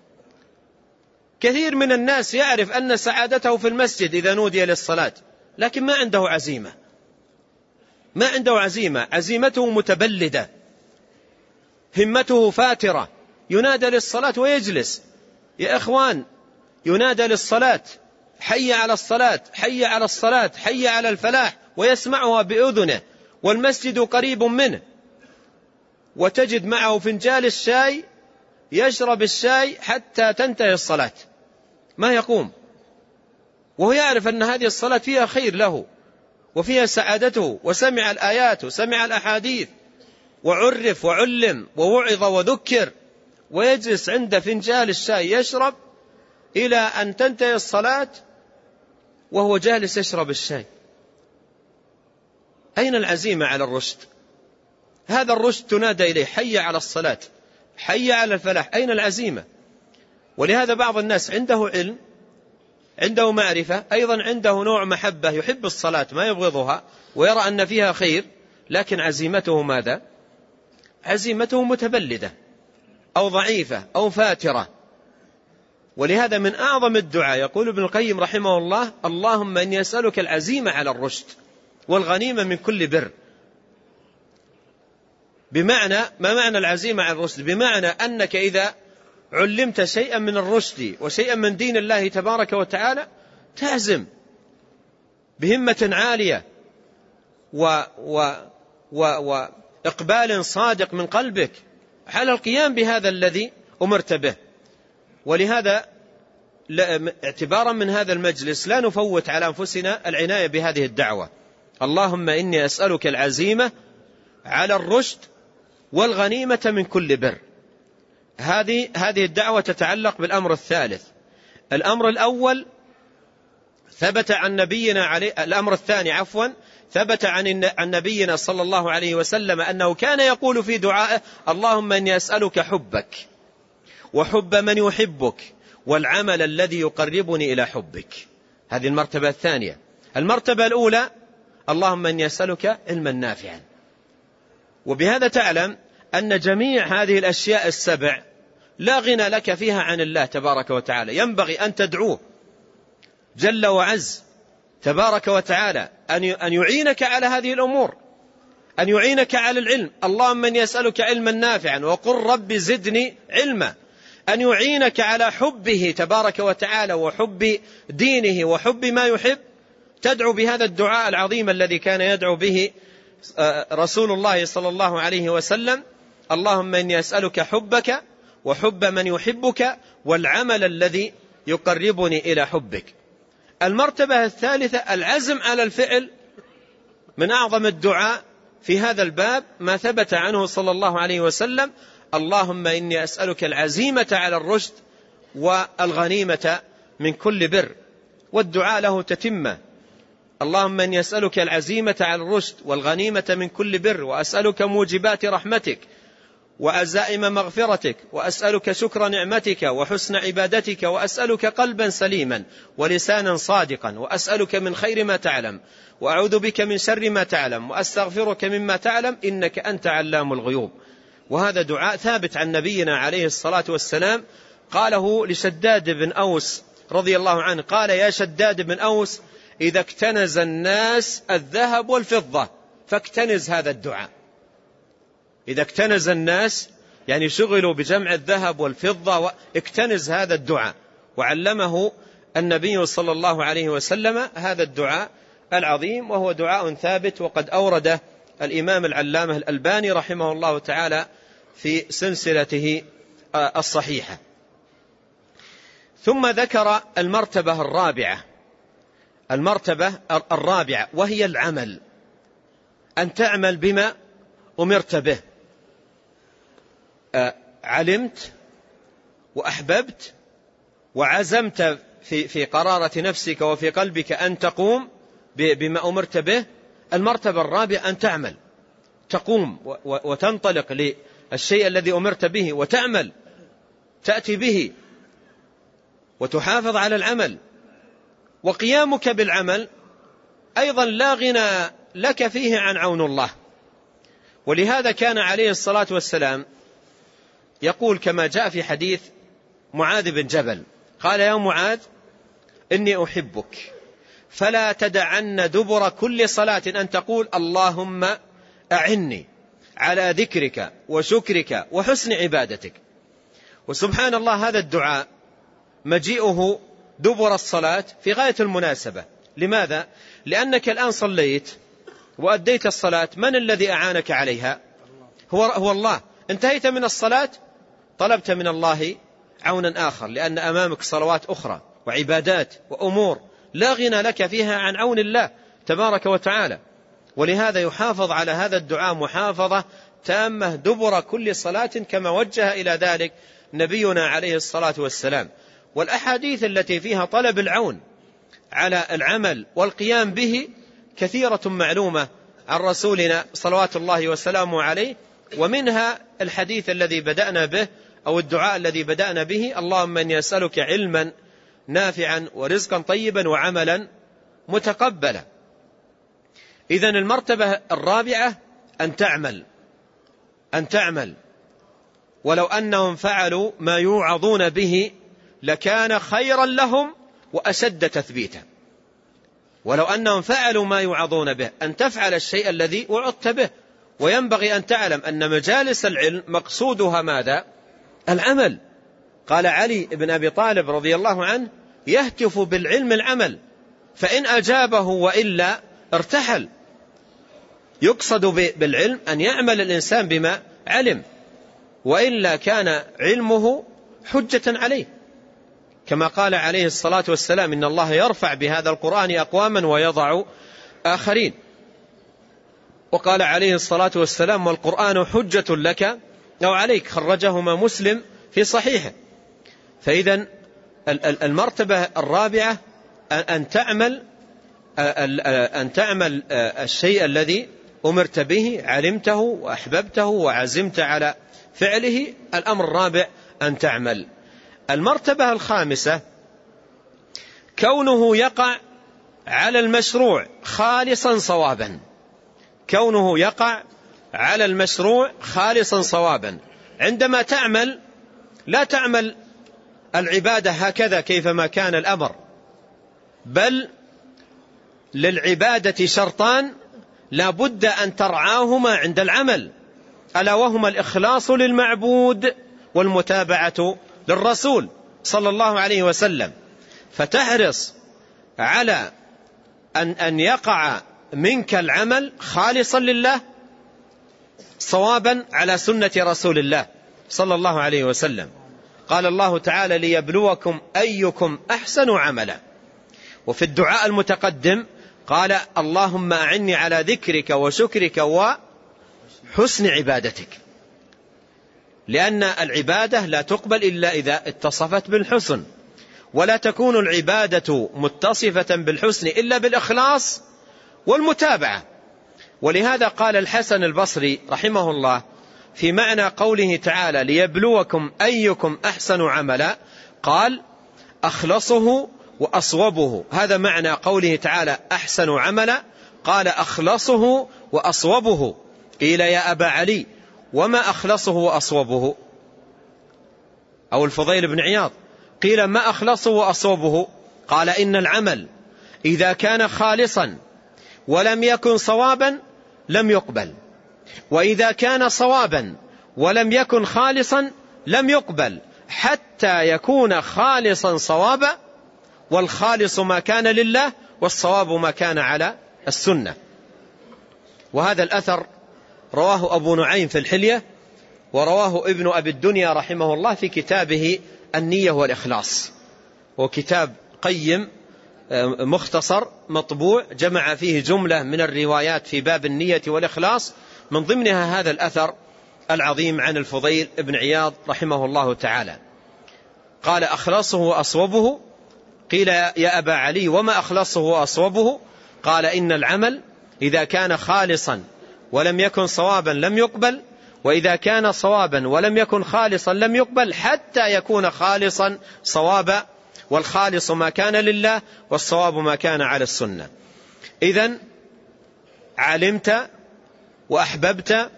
كثير من الناس يعرف أن سعادته في المسجد إذا نودي للصلاة، لكن ما عنده عزيمة، ما عنده عزيمة، عزيمته متبلدة، همته فاترة. ينادى للصلاة ويجلس. يا إخوان، ينادى للصلاة: حي على الصلاة، حي على الصلاة، حي على الفلاح، ويسمعها بأذنه والمسجد قريب منه، وتجد معه فنجال الشاي يشرب الشاي حتى تنتهي الصلاة، ما يقوم، وهو يعرف أن هذه الصلاة فيها خير له وفيها سعادته، وسمع الآيات وسمع الأحاديث وعرف وعلم ووعظ وذكر، ويجلس عند فنجال الشاي يشرب إلى أن تنتهي الصلاة وهو جالس يشرب الشاي. أين العزيمة على الرشد؟ هذا الرشد تنادى إليه حي على الصلاة، حي على الفلاح، أين العزيمة؟ ولهذا بعض الناس عنده علم، عنده معرفة، أيضا عنده نوع محبة، يحب الصلاة ما يبغضها ويرى أن فيها خير، لكن عزيمته ماذا؟ عزيمته متبلدة أو ضعيفة أو فاترة. ولهذا من أعظم الدعاء يقول ابن القيم رحمه الله: اللهم إني أسألك العزيمة على الرشد والغنيمة من كل بر. بمعنى، ما معنى العزيمة على الرشد؟ بمعنى أنك إذا علمت شيئا من الرشد وشيئا من دين الله تبارك وتعالى تعزم بهمة عالية وإقبال صادق من قلبك على القيام بهذا الذي أمرت به. ولهذا اعتبارا من هذا المجلس لا نفوت على أنفسنا العناية بهذه الدعوة: اللهم إني أسألك العزيمة على الرشد والغنيمة من كل بر. هذه الدعوة تتعلق بالأمر الثالث. الأمر الأول ثبت عن نبينا عليه، الأمر الثاني عفوا، ثبت عن نبينا صلى الله عليه وسلم أنه كان يقول في دعائه: اللهم إني أسألك حبك وحب من يحبك والعمل الذي يقربني إلى حبك. هذه المرتبة الثانية. المرتبة الأولى: اللهم إني أسألك علما نافعا. وبهذا تعلم أن جميع هذه الأشياء السبع لا غنى لك فيها عن الله تبارك وتعالى. ينبغي أن تدعوه جل وعز تبارك وتعالى أن يعينك على هذه الأمور، أن يعينك على العلم. اللهم إني أسألك علما نافعا وقل رب زدني علما. أن يعينك على حبه تبارك وتعالى وحب دينه وحب ما يحب. تدعو بهذا الدعاء العظيم الذي كان يدعو به رسول الله صلى الله عليه وسلم: اللهم إني أسألك حبك وحب من يحبك والعمل الذي يقربني إلى حبك. المرتبة الثالثة: العزم على الفعل. من أعظم الدعاء في هذا الباب ما ثبت عنه صلى الله عليه وسلم: اللهم إني أسألك العزيمة على الرشد والغنيمة من كل بر. والدعاء له تتمة: اللهم إني أسألك العزيمة على الرشد والغنيمة من كل بر، وأسألك موجبات رحمتك وعزائم مغفرتك، وأسألك شكر نعمتك وحسن عبادتك، وأسألك قلبا سليما ولسانا صادقا، وأسألك من خير ما تعلم، وأعوذ بك من شر ما تعلم، وأستغفرك مما تعلم، إنك أنت علام الغيوب. وهذا دعاء ثابت عن نبينا عليه الصلاة والسلام، قاله لشداد بن أوس رضي الله عنه، قال: يا شداد بن أوس، إذا اكتنز الناس الذهب والفضة فاكتنز هذا الدعاء. إذا اكتنز الناس يعني شغلوا بجمع الذهب والفضة، اكتنز هذا الدعاء. وعلمه النبي صلى الله عليه وسلم هذا الدعاء العظيم، وهو دعاء ثابت، وقد أورده الإمام العلامة الألباني رحمه الله تعالى في سلسلته الصحيحة. ثم ذكر المرتبة الرابعة وهي العمل، أن تعمل بما أمرت به. علمت وأحببت وعزمت في قرارة نفسك وفي قلبك أن تقوم بما أمرت به. المرتبة الرابعة أن تعمل، تقوم وتنطلق للشيء الذي أمرت به وتعمل، تأتي به وتحافظ على العمل. وقيامك بالعمل أيضا لا غنى لك فيه عن عون الله. ولهذا كان عليه الصلاة والسلام يقول كما جاء في حديث معاذ بن جبل، قال: يا معاذ إني أحبك فلا تدعن دبر كل صلاة أن تقول اللهم أعني على ذكرك وشكرك وحسن عبادتك. وسبحان الله، هذا الدعاء مجيئه دبر الصلاة في غاية المناسبة. لماذا؟ لأنك الآن صليت وأديت الصلاة، من الذي أعانك عليها؟ هو الله. انتهيت من الصلاة، طلبت من الله عونا آخر، لأن أمامك صلوات أخرى وعبادات وأمور لا غنى لك فيها عن عون الله تبارك وتعالى. ولهذا يحافظ على هذا الدعاء محافظة تامة دبر كل صلاة، كما وجه إلى ذلك نبينا عليه الصلاة والسلام. والأحاديث التي فيها طلب العون على العمل والقيام به كثيرة معلومة عن رسولنا صلوات الله وسلامه عليه، ومنها الحديث الذي بدأنا به أو الدعاء الذي بدأنا به: اللهم إني أسألك علما نافعا ورزقا طيبا وعملا متقبلا. إذن المرتبة الرابعة أن تعمل ولو أنهم فعلوا ما يوعظون به لكان خيرا لهم وأشد تثبيتا. ولو أنهم فعلوا ما يوعظون به، أن تفعل الشيء الذي وعظت به. وينبغي أن تعلم أن مجالس العلم مقصودها ماذا؟ العمل. قال علي بن أبي طالب رضي الله عنه: يهتف بالعلم العمل، فإن أجابه وإلا ارتحل. يقصد بالعلم أن يعمل الإنسان بما علم، وإلا كان علمه حجة عليه، كما قال عليه الصلاة والسلام: إن الله يرفع بهذا القرآن أقواما ويضع آخرين. وقال عليه الصلاة والسلام: والقرآن حجة لك أو عليك، خرجهما مسلم في صحيحه. فإذا المرتبة الرابعة أن تعمل الشيء الذي أمرت به، علمته وأحببته وعزمت على فعله. الأمر الرابع أن تعمل. المرتبة الخامسة كونه يقع على المشروع خالصا صوابا. كونه يقع على المشروع خالصا صوابا. عندما تعمل لا تعمل العبادة هكذا كيفما كان الأمر، بل للعبادة شرطان لا بد أن ترعاهما عند العمل، ألا وهما الإخلاص للمعبود والمتابعة للرسول صلى الله عليه وسلم. فتحرص على أن يقع منك العمل خالصا لله صوابا على سنة رسول الله صلى الله عليه وسلم. قال الله تعالى: ليبلوكم أيكم أحسن عملا. وفي الدعاء المتقدم قال: اللهم أعني على ذكرك وشكرك وحسن عبادتك. لأن العبادة لا تقبل إلا إذا اتصفت بالحسن، ولا تكون العبادة متصفة بالحسن إلا بالإخلاص والمتابعة. ولهذا قال الحسن البصري رحمه الله في معنى قوله تعالى: ليبلوكم أيكم أحسن عملا، قال: أخلصه وأصوبه. هذا معنى قوله تعالى: أحسن عملا. قال: أخلصه وأصوبه. قيل: يا أبا علي وما أخلصه وأصوبه؟ أو الفضيل بن عياض: قيل: ما أخلصه وأصوبه؟ قال: إن العمل إذا كان خالصا ولم يكن صوابا لم يقبل، وإذا كان صوابا ولم يكن خالصا لم يقبل، حتى يكون خالصا صوابا، والخالص ما كان لله والصواب ما كان على السنة. وهذا الأثر رواه أبو نعيم في الحلية، ورواه ابن أبي الدنيا رحمه الله في كتابه النية والإخلاص، وكتاب قيم مختصر مطبوع جمع فيه جملة من الروايات في باب النية والإخلاص، من ضمنها هذا الأثر العظيم عن الفضيل بن عياض رحمه الله تعالى. قال: أخلصه وأصوبه. قيل: يا أبا علي وما أخلصه وأصوبه؟ قال: إن العمل إذا كان خالصا ولم يكن صوابا لم يقبل، وإذا كان صوابا ولم يكن خالصا لم يقبل، حتى يكون خالصا صوابا، والخالص ما كان لله والصواب ما كان على السنة. إذن علمت وأحببت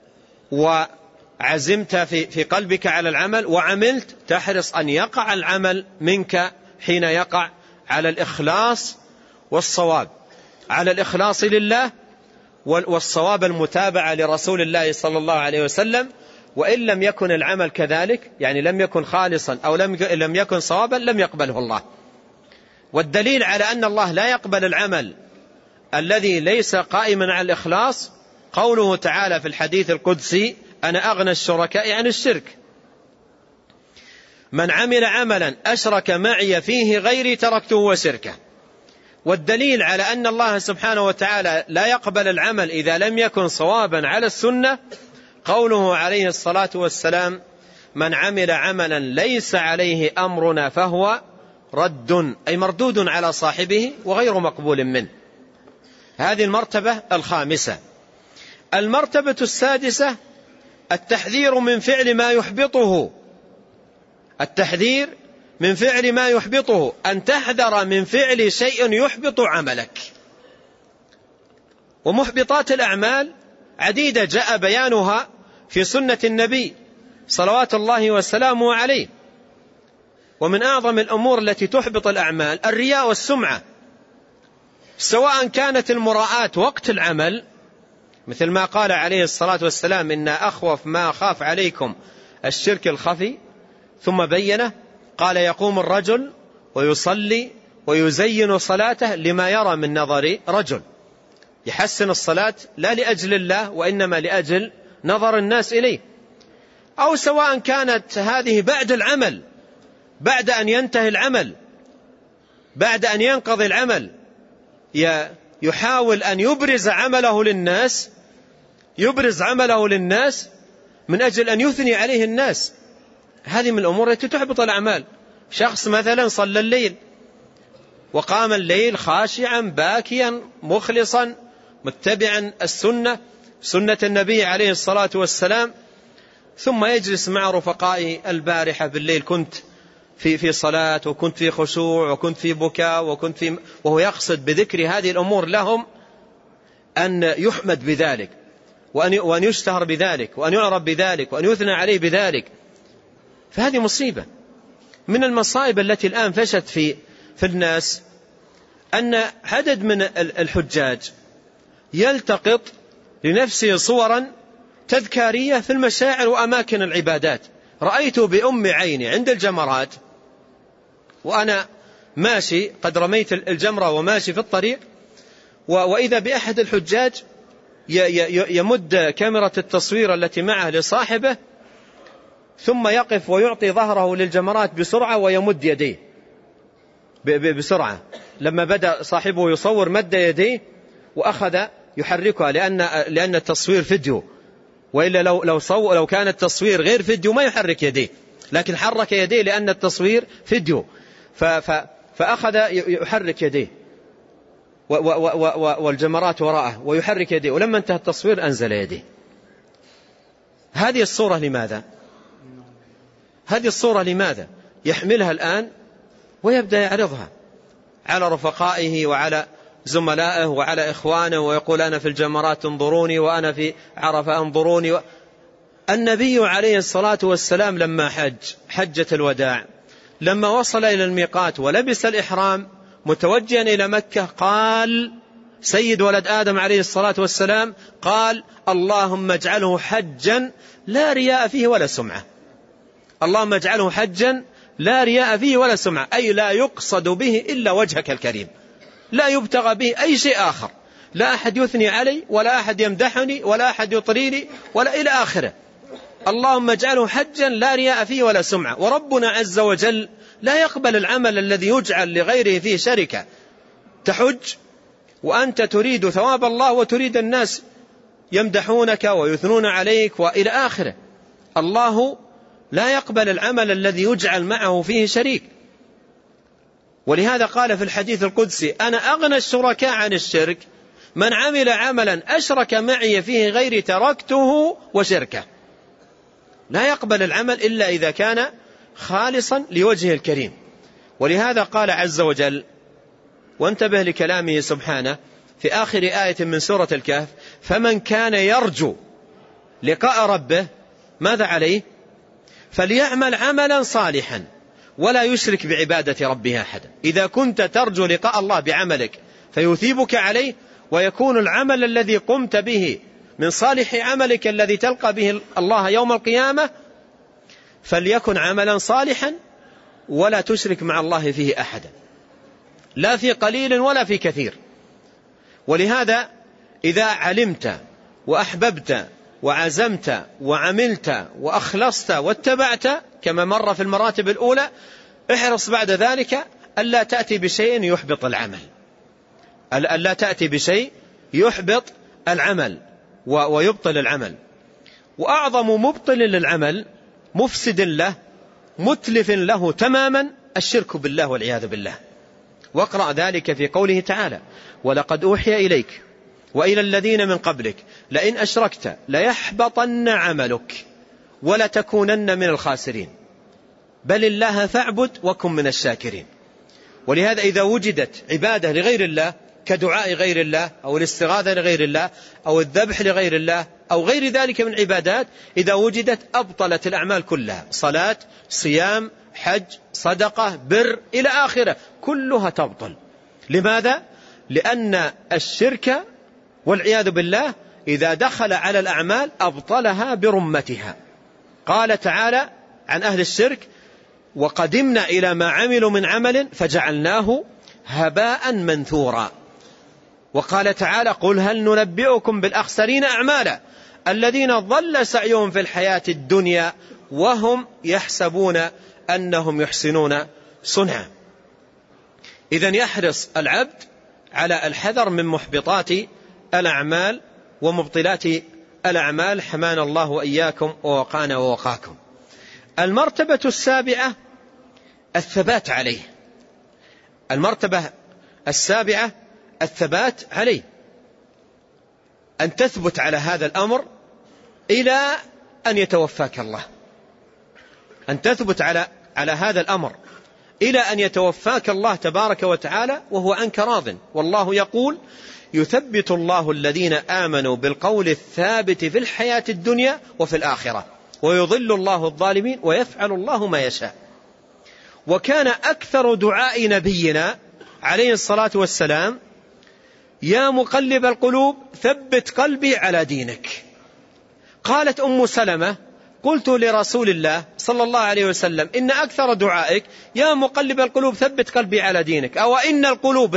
وعزمت في قلبك على العمل وعملت، تحرص أن يقع العمل منك حين يقع على الإخلاص والصواب، على الإخلاص لله والصواب المتابعة لرسول الله صلى الله عليه وسلم. وإن لم يكن العمل كذلك، يعني لم يكن خالصا أو لم يكن صوابا، لم يقبله الله. والدليل على أن الله لا يقبل العمل الذي ليس قائما على الإخلاص قوله تعالى في الحديث القدسي: أنا أغنى الشركاء عن الشرك، من عمل عملا أشرك معي فيه غيري تركته وشركه. والدليل على أن الله سبحانه وتعالى لا يقبل العمل إذا لم يكن صوابا على السنة قوله عليه الصلاة والسلام: من عمل عملا ليس عليه أمرنا فهو رد، أي مردود على صاحبه وغير مقبول منه. هذه المرتبة الخامسة. المرتبة السادسة التحذير من فعل ما يحبطه. التحذير من فعل ما يحبطه، أن تحذر من فعل شيء يحبط عملك. ومحبطات الأعمال عديدة جاء بيانها في سنة النبي صلوات الله وسلامه عليه. ومن أعظم الأمور التي تحبط الأعمال الرياء والسمعة، سواء كانت المراءة وقت العمل، مثل ما قال عليه الصلاة والسلام: إن أخوف ما أخاف عليكم الشرك الخفي، ثم بينه قال: يقوم الرجل ويصلي ويزين صلاته لما يرى من نظر رجل، يحسن الصلاة لا لأجل الله وإنما لأجل نظر الناس إليه. أو سواء كانت هذه بعد العمل، بعد أن ينتهي العمل، بعد أن ينقضي العمل، يحاول أن يبرز عمله للناس من أجل أن يثني عليه الناس. هذه من الأمور التي تحبط الأعمال. شخص مثلا صلى الليل وقام الليل خاشعا باكيا مخلصا متبعا سنة النبي عليه الصلاة والسلام، ثم يجلس مع رفقائه: البارحة بالليل كنت في صلاة، وكنت في خشوع، وكنت في بكاء، وهو يقصد بذكر هذه الأمور لهم أن يحمد بذلك، وأن يشتهر بذلك، وأن يعرف بذلك، وأن يثنى عليه بذلك. فهذه مصيبة من المصائب التي الآن فشت في الناس، أن عدد من الحجاج يلتقط لنفسه صورا تذكارية في المشاعر وأماكن العبادات. رأيت بأم عيني عند الجمرات وأنا ماشي، قد رميت الجمرة وماشي في الطريق، وإذا بأحد الحجاج يمد كاميرا التصوير التي معه لصاحبه، ثم يقف ويعطي ظهره للجمرات بسرعة ويمد يديه بسرعة. لما بدأ صاحبه يصور مد يديه وأخذ يحركها، لأن التصوير فيديو، وإلا لو كان التصوير غير فيديو ما يحرك يديه، لكن حرك يديه لأن التصوير فيديو، فأخذ يحرك يديه والجمرات وراءه ويحرك يديه، ولما انتهى التصوير أنزل يديه. هذه الصورة لماذا يحملها الآن ويبدأ يعرضها على رفقائه وعلى زملائه وعلى إخوانه، ويقول: أنا في الجمرات انظروني، وأنا في عرفة انظروني. النبي عليه الصلاة والسلام لما حجة الوداع، لما وصل إلى الميقات ولبس الإحرام متوجها إلى مكة، قال سيد ولد آدم عليه الصلاة والسلام، قال: اللهم اجعله حجا لا رياء فيه ولا سمعة. اللهم اجعله حجا لا رياء فيه ولا سمعة، أي لا يقصد به إلا وجهك الكريم، لا يبتغى به أي شيء آخر، لا أحد يثني علي، ولا أحد يمدحني، ولا أحد يطريني، ولا إلى آخره. اللهم اجعله حجا لا رياء فيه ولا سمعة. وربنا عز وجل لا يقبل العمل الذي يجعل لغيره فيه شركة. تحج وأنت تريد ثواب الله وتريد الناس يمدحونك ويثنون عليك وإلى آخره. الله لا يقبل العمل الذي يجعل معه فيه شريك. ولهذا قال في الحديث القدسي: أنا أغنى الشركاء عن الشرك، من عمل عملا أشرك معي فيه غيري تركته وشركه. لا يقبل العمل إلا إذا كان خالصا لوجهه الكريم. ولهذا قال عز وجل، وانتبه لكلامه سبحانه في آخر آية من سورة الكهف: فمن كان يرجو لقاء ربه ماذا عليه؟ فليعمل عملا صالحا ولا يشرك بعبادة ربه أحدا. إذا كنت ترجو لقاء الله بعملك فيثيبك عليه، ويكون العمل الذي قمت به من صالح عملك الذي تلقى به الله يوم القيامة، فليكن عملا صالحا ولا تشرك مع الله فيه أحدا، لا في قليل ولا في كثير. ولهذا إذا علمت وأحببت وعزمت وعملت وأخلصت واتبعت كما مر في المراتب الأولى، احرص بعد ذلك ألا تأتي بشيء يحبط العمل، ألا تأتي بشيء يحبط العمل ويبطل العمل. وأعظم مبطل للعمل مفسد له متلف له تماما الشرك بالله والعياذ بالله. واقرأ ذلك في قوله تعالى: ولقد أوحي إليك وإلى الذين من قبلك لئن أشركت ليحبطن عملك ولتكونن من الخاسرين بل الله فاعبد وكن من الشاكرين. ولهذا إذا وجدت عبادة لغير الله كدعاء غير الله أو الاستغاثة لغير الله أو الذبح لغير الله أو غير ذلك من عبادات، إذا وجدت أبطلت الأعمال كلها، صلاة، صيام، حج، صدقة، بر إلى آخره، كلها تبطل. لماذا؟ لأن الشرك والعياذ بالله إذا دخل على الأعمال أبطلها برمتها. قال تعالى عن أهل الشرك: وقدمنا إلى ما عملوا من عمل فجعلناه هباء منثورا. وقال تعالى: قل هل ننبئكم بالأخسرين أعمالا الذين ضل سعيهم في الحياة الدنيا وهم يحسبون أنهم يحسنون صنعا. إذن يحرص العبد على الحذر من محبطات الأعمال ومبطلات الأعمال، حمانا الله وإياكم ووقانا ووقاكم. المرتبة السابعة الثبات عليه. المرتبة السابعة الثبات عليه، أن تثبت على هذا الأمر إلى أن يتوفاك الله، أن تثبت على هذا الأمر إلى أن يتوفاك الله تبارك وتعالى وهو عنك راض. والله يقول: يثبت الله الذين آمنوا بالقول الثابت في الحياة الدنيا وفي الآخرة ويضل الله الظالمين ويفعل الله ما يشاء. وكان أكثر دعاء نبينا عليه الصلاة والسلام: يا مقلب القلوب ثبت قلبي على دينك. قالت أم سلمة: قلت لرسول الله صلى الله عليه وسلم: إن أكثر دعائك يا مقلب القلوب ثبت قلبي على دينك، أو إن القلوب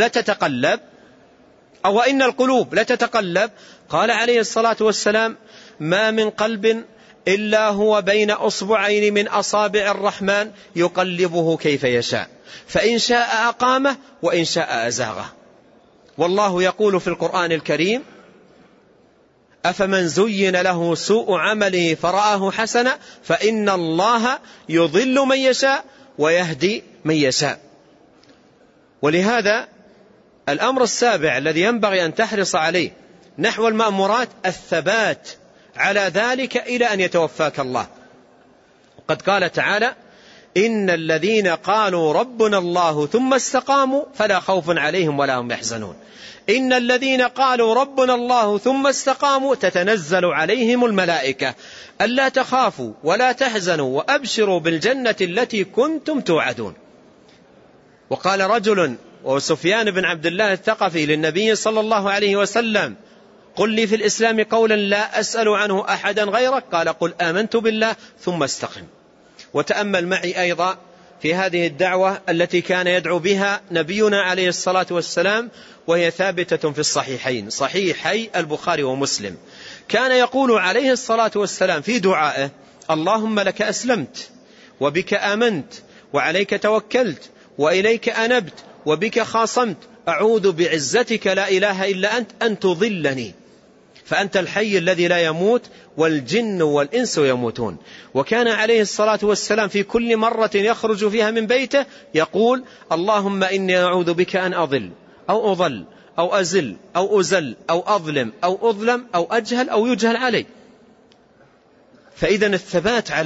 لتتقلب. قال عليه الصلاة والسلام: ما من قلب إلا هو بين أصبعين من أصابع الرحمن يقلبه كيف يشاء، فإن شاء أقامه وإن شاء أزاغه. والله يقول في القرآن الكريم: أفمن زين له سوء عمله فرآه حسنا فإن الله يضل من يشاء ويهدي من يشاء. ولهذا الأمر السابع الذي ينبغي أن تحرص عليه نحو المأمورات الثبات على ذلك إلى أن يتوفاك الله. قد قال تعالى: إن الذين قالوا ربنا الله ثم استقاموا فلا خوف عليهم ولا هم يحزنون. إن الذين قالوا ربنا الله ثم استقاموا تتنزل عليهم الملائكة ألا تخافوا ولا تحزنوا وأبشروا بالجنة التي كنتم توعدون. وقال رجل وسفيان بن عبد الله الثقفي للنبي صلى الله عليه وسلم: قل لي في الإسلام قولا لا أسأل عنه أحدا غيرك. قال: قل آمنت بالله ثم استقم. وتأمل معي أيضا في هذه الدعوة التي كان يدعو بها نبينا عليه الصلاة والسلام، وهي ثابتة في الصحيحين، صحيحي البخاري ومسلم. كان يقول عليه الصلاة والسلام في دعائه: اللهم لك أسلمت وبك آمنت وعليك توكلت وإليك أنبت وبك خاصمت، أعوذ بعزتك لا إله إلا أنت أن تضلني فأنت الحي الذي لا يموت والجن والإنس يموتون. وكان عليه الصلاة والسلام في كل مرة يخرج فيها من بيته يقول: اللهم إني أعوذ بك أن أضل أو أضل أو أزل أو أزل أو أظلم أو أظلم أو أجهل أو يجهل علي. فإذا الثبات على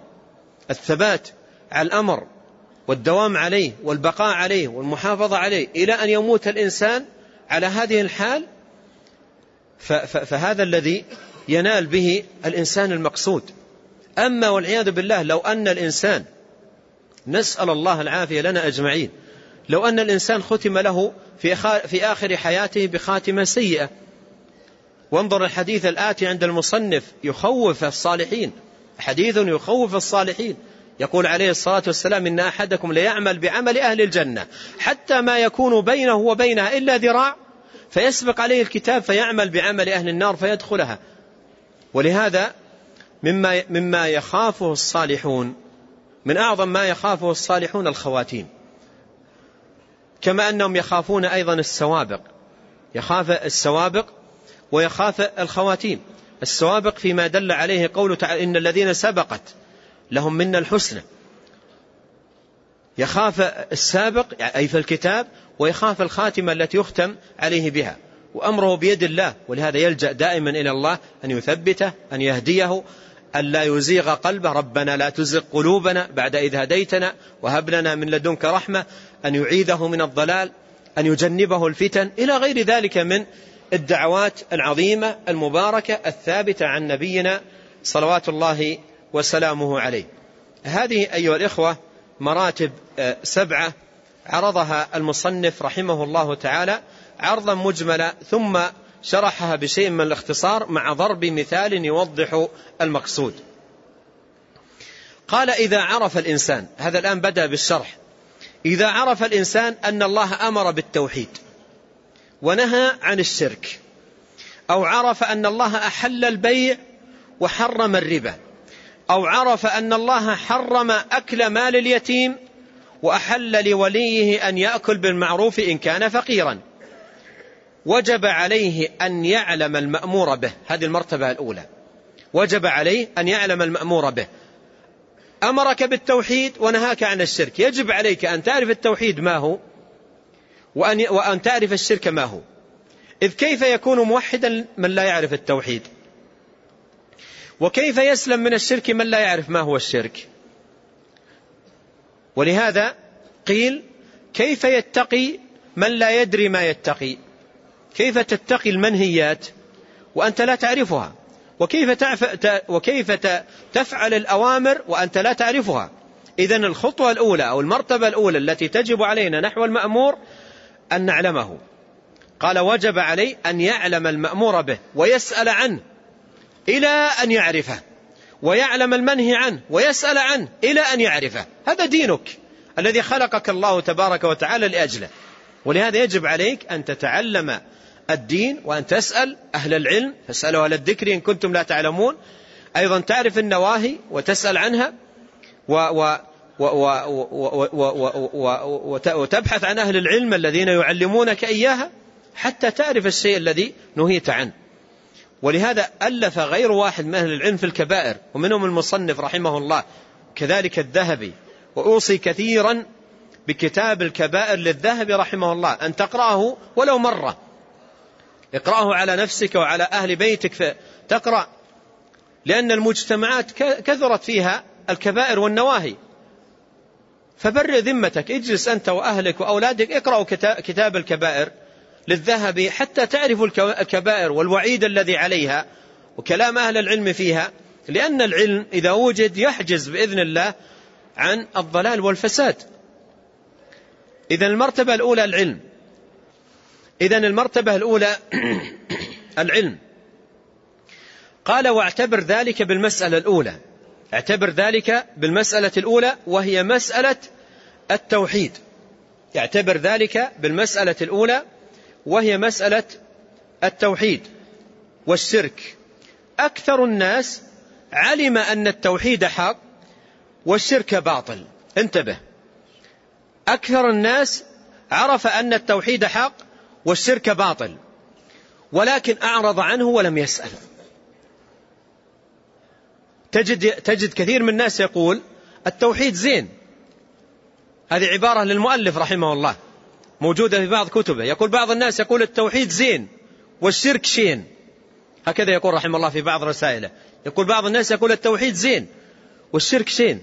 الأمر والدوام عليه والبقاء عليه والمحافظة عليه إلى أن يموت الإنسان على هذه الحال، فهذا الذي ينال به الإنسان المقصود. أما والعياذ بالله لو أن الإنسان، نسأل الله العافية لنا أجمعين، لو أن الإنسان ختم له في آخر حياته بخاتمة سيئة. وانظر الحديث الآتي عند المصنف يخوف الصالحين، حديث يخوف الصالحين. يقول عليه الصلاة والسلام: إن أحدكم ليعمل بعمل أهل الجنة حتى ما يكون بينه وبينها إلا ذراع فيسبق عليه الكتاب فيعمل بعمل أهل النار فيدخلها. ولهذا مما يخافه الصالحون، من أعظم ما يخافه الصالحون الخواتيم، كما أنهم يخافون أيضا السوابق، يخاف السوابق ويخاف الخواتيم. السوابق فيما دل عليه قوله تعالى: إن الذين سبقت لهم منا الحسنى. يخاف السابق أي في الكتاب، ويخاف الخاتمة التي يختم عليه بها، وأمره بيد الله. ولهذا يلجأ دائما إلى الله أن يثبته، أن يهديه، أن لا يزيغ قلبه. ربنا لا تزغ قلوبنا بعد إذ هديتنا وهب لنا من لدنك رحمة. أن يعيده من الضلال، أن يجنبه الفتن، إلى غير ذلك من الدعوات العظيمة المباركة الثابتة عن نبينا صلوات الله وسلامه عليه. هذه أيها الإخوة مراتب 7 عرضها المصنف رحمه الله تعالى عرضا مجملا، ثم شرحها بشيء من الاختصار مع ضرب مثال يوضح المقصود. قال: إذا عرف الإنسان، هذا الآن بدأ بالشرح، إذا عرف الإنسان أن الله أمر بالتوحيد ونهى عن الشرك، أو عرف أن الله أحل البيع وحرم الربا، أو عرف أن الله حرم أكل مال اليتيم وأحل لوليه أن يأكل بالمعروف إن كان فقيرا، وجب عليه أن يعلم المأمور به. هذه المرتبة الأولى، وجب عليه أن يعلم المأمور به. أمرك بالتوحيد ونهاك عن الشرك، يجب عليك أن تعرف التوحيد ما هو وأن تعرف الشرك ما هو. إذ كيف يكون موحدا من لا يعرف التوحيد؟ وكيف يسلم من الشرك من لا يعرف ما هو الشرك؟ ولهذا قيل: كيف يتقي من لا يدري ما يتقي؟ كيف تتقي المنهيات وأنت لا تعرفها؟ وكيف تفعل الأوامر وأنت لا تعرفها؟ إذن الخطوة الأولى أو المرتبة الأولى التي تجب علينا نحو المأمور أن نعلمه. قال: وجب عليه أن يعلم المأمور به ويسأل عنه إلى أن يعرفه، ويعلم المنهي عنه ويسأل عنه إلى أن يعرفه. هذا دينك الذي خلقك الله تبارك وتعالى لأجله. ولهذا يجب عليك أن تتعلم الدين وأن تسأل أهل العلم، فاسألوا أهل الذكر إن كنتم لا تعلمون. أيضا تعرف النواهي وتسأل عنها وتبحث عن أهل العلم الذين يعلمونك إياها حتى تعرف الشيء الذي نهيت عنه. ولهذا ألف غير واحد من أهل العلم في الكبائر، ومنهم المصنف رحمه الله، كذلك الذهبي. وأوصي كثيرا بكتاب الكبائر للذهبي رحمه الله أن تقرأه ولو مرة، اقرأه على نفسك وعلى أهل بيتك تقرأ، لأن المجتمعات كثرت فيها الكبائر والنواهي. فبر ذمتك، اجلس أنت وأهلك وأولادك اقرأوا كتاب الكبائر للذهبي حتى تعرفوا الكبائر والوعيد الذي عليها وكلام أهل العلم فيها، لأن العلم إذا وجد يحجز بإذن الله عن الضلال والفساد. إذن المرتبة الأولى العلم. إذن المرتبة الأولى العلم. قال: واعتبر ذلك بالمسألة الأولى، اعتبر ذلك بالمسألة الأولى وهي مسألة التوحيد. يعتبر ذلك بالمسألة الأولى وهي مسألة التوحيد والشرك. أكثر الناس علم أن التوحيد حق والشرك باطل. انتبه، أكثر الناس عرف أن التوحيد حق والشرك باطل، ولكن أعرض عنه ولم يسأل. تجد كثير من الناس يقول التوحيد زين، هذه عبارة للمؤلف رحمه الله موجودة في بعض كتبه. يقول بعض الناس يقول التوحيد زين والشرك شين، هكذا يقول رحمه الله في بعض رسائله. يقول بعض الناس يقول التوحيد زين والشرك شين،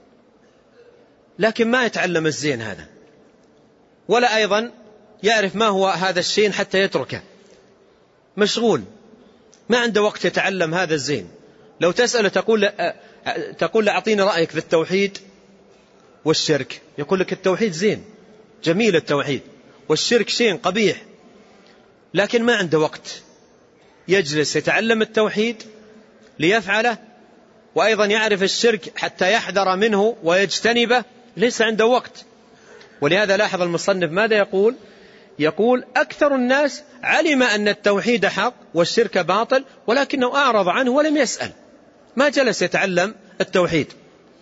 لكن ما يتعلم الزين هذا، ولا أيضا يعرف ما هو هذا الشين حتى يتركه، مشغول ما عنده وقت يتعلم هذا الزين. لو تسأل تقول له أعطيني رأيك في التوحيد والشرك، يقول لك التوحيد زين جميل التوحيد، والشرك شين قبيح، لكن ما عنده وقت يجلس يتعلم التوحيد ليفعله، وأيضا يعرف الشرك حتى يحذر منه ويجتنبه، ليس عنده وقت. ولهذا لاحظ المصنف ماذا يقول؟ يقول أكثر الناس علم أن التوحيد حق والشرك باطل، ولكنه أعرض عنه ولم يسأل، ما جلس يتعلم التوحيد.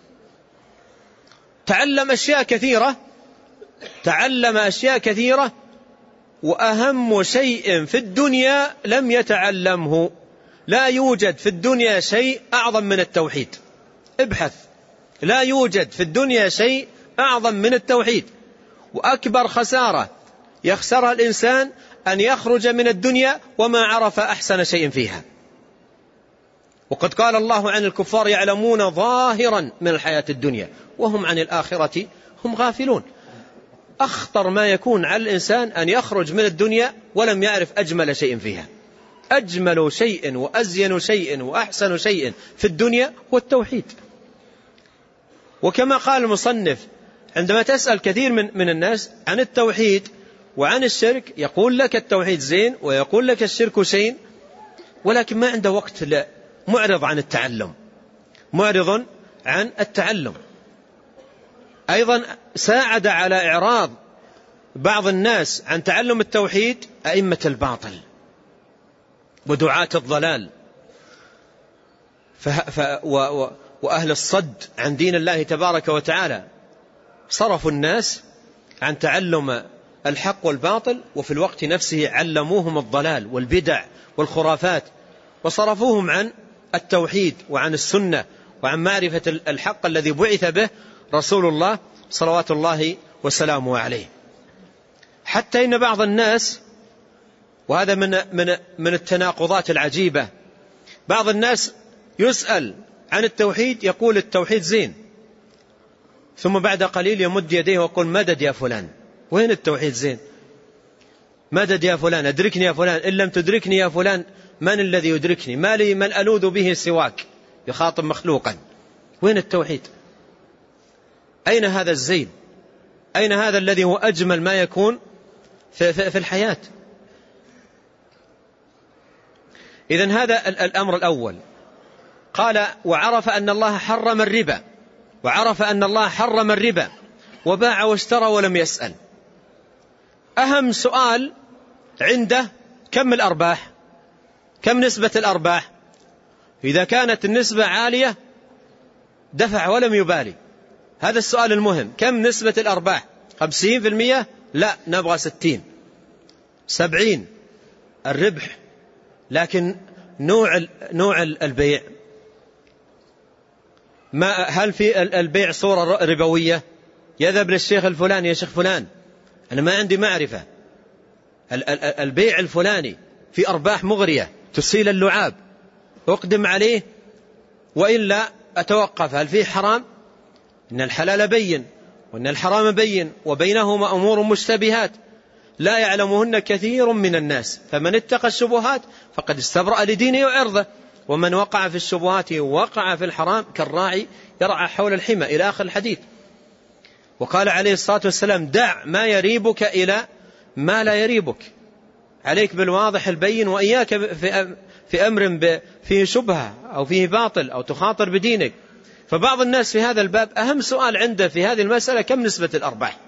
تعلم أشياء كثيرة وأهم شيء في الدنيا لم يتعلمه. لا يوجد في الدنيا شيء أعظم من التوحيد. ابحث لا يوجد في الدنيا شيء أعظم من التوحيد، وأكبر خسارة يخسرها الإنسان أن يخرج من الدنيا وما عرف أحسن شيء فيها. وقد قال الله عن الكفار يعلمون ظاهرا من الحياة الدنيا وهم عن الآخرة هم غافلون. أخطر ما يكون على الإنسان أن يخرج من الدنيا ولم يعرف أجمل شيء فيها. أجمل شيء وأزين شيء وأحسن شيء في الدنيا هو التوحيد. وكما قال المصنف عندما تسأل كثير من الناس عن التوحيد وعن الشرك يقول لك التوحيد زين ويقول لك الشرك شين، ولكن ما عنده وقت، معرض عن التعلم، معرض عن التعلم. أيضا ساعد على إعراض بعض الناس عن تعلم التوحيد أئمة الباطل ودعاة الضلال وأهل الصد عن دين الله تبارك وتعالى، صرفوا الناس عن تعلم الحق والباطل، وفي الوقت نفسه علموهم الضلال والبدع والخرافات، وصرفوهم عن التوحيد وعن السنة وعن معرفة الحق الذي بعث به رسول الله صلوات الله وسلامه عليه. حتى إن بعض الناس، وهذا من التناقضات العجيبة، بعض الناس يسأل عن التوحيد يقول التوحيد زين، ثم بعد قليل يمد يديه ويقول مدد يا فلان. وين التوحيد زين؟ مدد يا فلان، أدركني يا فلان، إن لم تدركني يا فلان من الذي يدركني؟ ما لي من ألوذ به سواك، يخاطب مخلوقا. وين التوحيد؟ أين هذا الزين؟ أين هذا الذي هو أجمل ما يكون في الحياة؟ إذن هذا الأمر الأول. قال وعرف أن الله حرم الربا، وعرف أن الله حرم الربا وباع واشترى ولم يسأل. أهم سؤال عنده كم الأرباح؟ كم نسبة الأرباح؟ إذا كانت النسبة عالية دفع ولم يبالي. هذا السؤال المهم، كم نسبة الأرباح؟ 50%؟ لا، نبغى 60 70 الربح. لكن نوع البيع، هل في البيع صورة ربوية؟ يذهب للشيخ الفلاني، يا شيخ فلان أنا ما عندي معرفة، البيع الفلاني في أرباح مغرية تسيل اللعاب، أقدم عليه وإلا أتوقف. هل فيه حرام؟ إن الحلال بين وإن الحرام بين وبينهما أمور مشتبهات لا يعلمهن كثير من الناس، فمن اتقى الشبهات فقد استبرأ لدينه وعرضه، ومن وقع في الشبهات وقع في الحرام كالراعي يرعى حول الحمى، إلى آخر الحديث. وقال عليه الصلاة والسلام دع ما يريبك إلى ما لا يريبك، عليك بالواضح البين، وإياك في أمر فيه شبهة أو فيه باطل أو تخاطر بدينك. فبعض الناس في هذا الباب أهم سؤال عنده في هذه المسألة كم نسبة الأرباح؟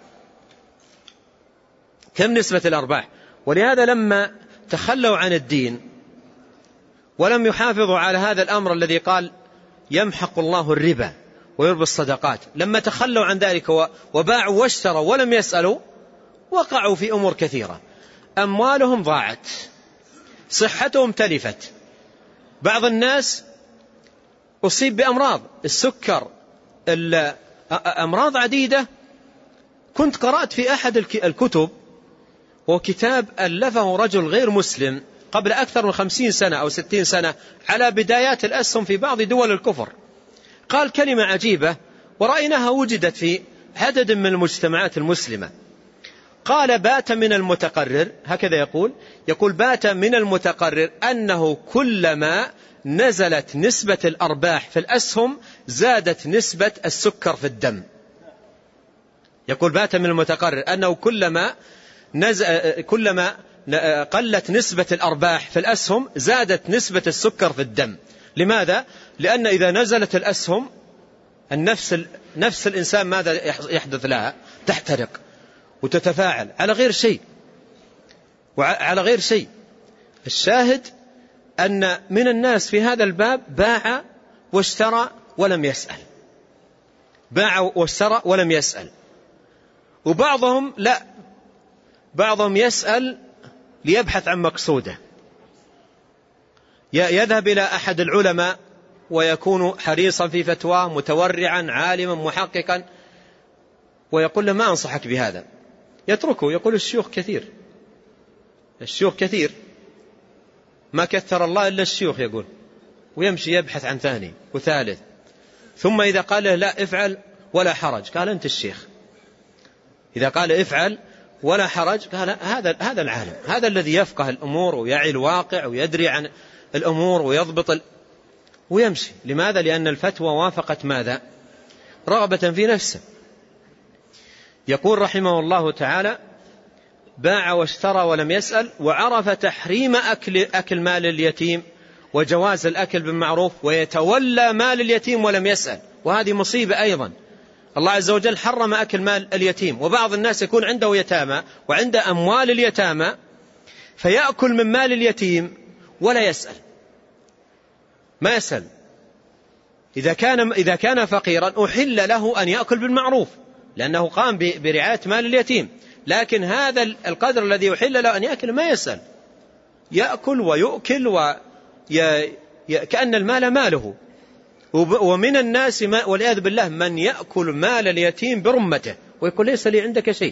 كم نسبة الأرباح؟ ولهذا لما تخلوا عن الدين ولم يحافظوا على هذا الأمر الذي قال يمحق الله الربا ويربي الصدقات، لما تخلوا عن ذلك وباعوا واشتروا ولم يسألوا وقعوا في أمور كثيرة. أموالهم ضاعت، صحتهم تلفت، بعض الناس أصيب بأمراض السكر، أمراض عديدة. كنت قرأت في أحد الكتب، هو كتاب ألفه رجل غير مسلم قبل أكثر من 50 سنة أو 60 سنة على بدايات الأسهم في بعض دول الكفر، قال كلمة عجيبة ورأيناها وجدت في عدد من المجتمعات المسلمة. قال بات من المتقرر، هكذا يقول بات من المتقرر أنه كلما نزلت نسبة الأرباح في الأسهم زادت نسبة السكر في الدم. يقول بات من المتقرر أنه كلما قلت نسبة الأرباح في الأسهم زادت نسبة السكر في الدم. لماذا؟ لأن إذا نزلت الأسهم نفس الإنسان ماذا يحدث لها؟ تحترق وتتفاعل على غير شيء. الشاهد أن من الناس في هذا الباب باع واشترى ولم يسأل، باع واشترى ولم يسأل. وبعضهم لا، بعضهم يسأل ليبحث عن مقصوده، يذهب إلى أحد العلماء ويكون حريصا في فتواه، متورعا، عالما، محققا، ويقول له ما أنصحك بهذا، يتركه، يقول الشيوخ كثير، الشيوخ كثير، ما كثر الله إلا الشيوخ، يقول، ويمشي يبحث عن ثاني وثالث. ثم إذا قال له لا افعل ولا حرج، قال أنت الشيخ. إذا قال افعل ولا حرج، قال هذا العالم، هذا الذي يفقه الأمور ويعي الواقع ويدري عن الأمور ويضبط ويمشي. لماذا؟ لأن الفتوى وافقت ماذا؟ رغبة في نفسه. يقول رحمه الله تعالى: باع واشترى ولم يسأل، وعرف تحريم أكل مال اليتيم وجواز الأكل بالمعروف، ويتولى مال اليتيم ولم يسأل. وهذه مصيبة أيضا، الله عز وجل حرم أكل مال اليتيم، وبعض الناس يكون عنده يتامى وعنده أموال اليتامى فيأكل من مال اليتيم ولا يسأل، ما يسأل. إذا كان فقيرا أحل له أن يأكل بالمعروف لأنه قام برعاية مال اليتيم، لكن هذا القدر الذي يحل له أن يأكل ما يسأل، يأكل ويؤكل كأن المال ماله. ومن الناس والعياذ بالله من يأكل مال اليتيم برمته ويقول ليس لي عندك شيء.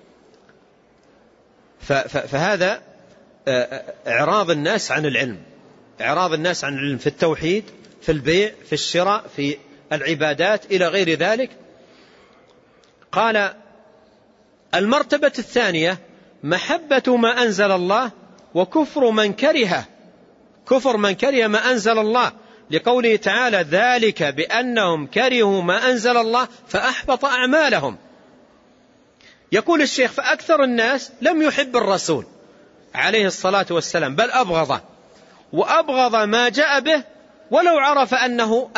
فهذا إعراض الناس عن العلم، إعراض الناس عن العلم في التوحيد، في البيع، في الشراء، في العبادات إلى غير ذلك. قال: المرتبة الثانية محبة ما أنزل الله وكفر من كره ما أنزل الله، لقوله تعالى: ذلك بأنهم كرهوا ما أنزل الله فأحبط أعمالهم. يقول الشيخ: فأكثر الناس لم يحب الرسول عليه الصلاة والسلام، بل أبغضه، وأبغض ما جاء به ولو عرف أنه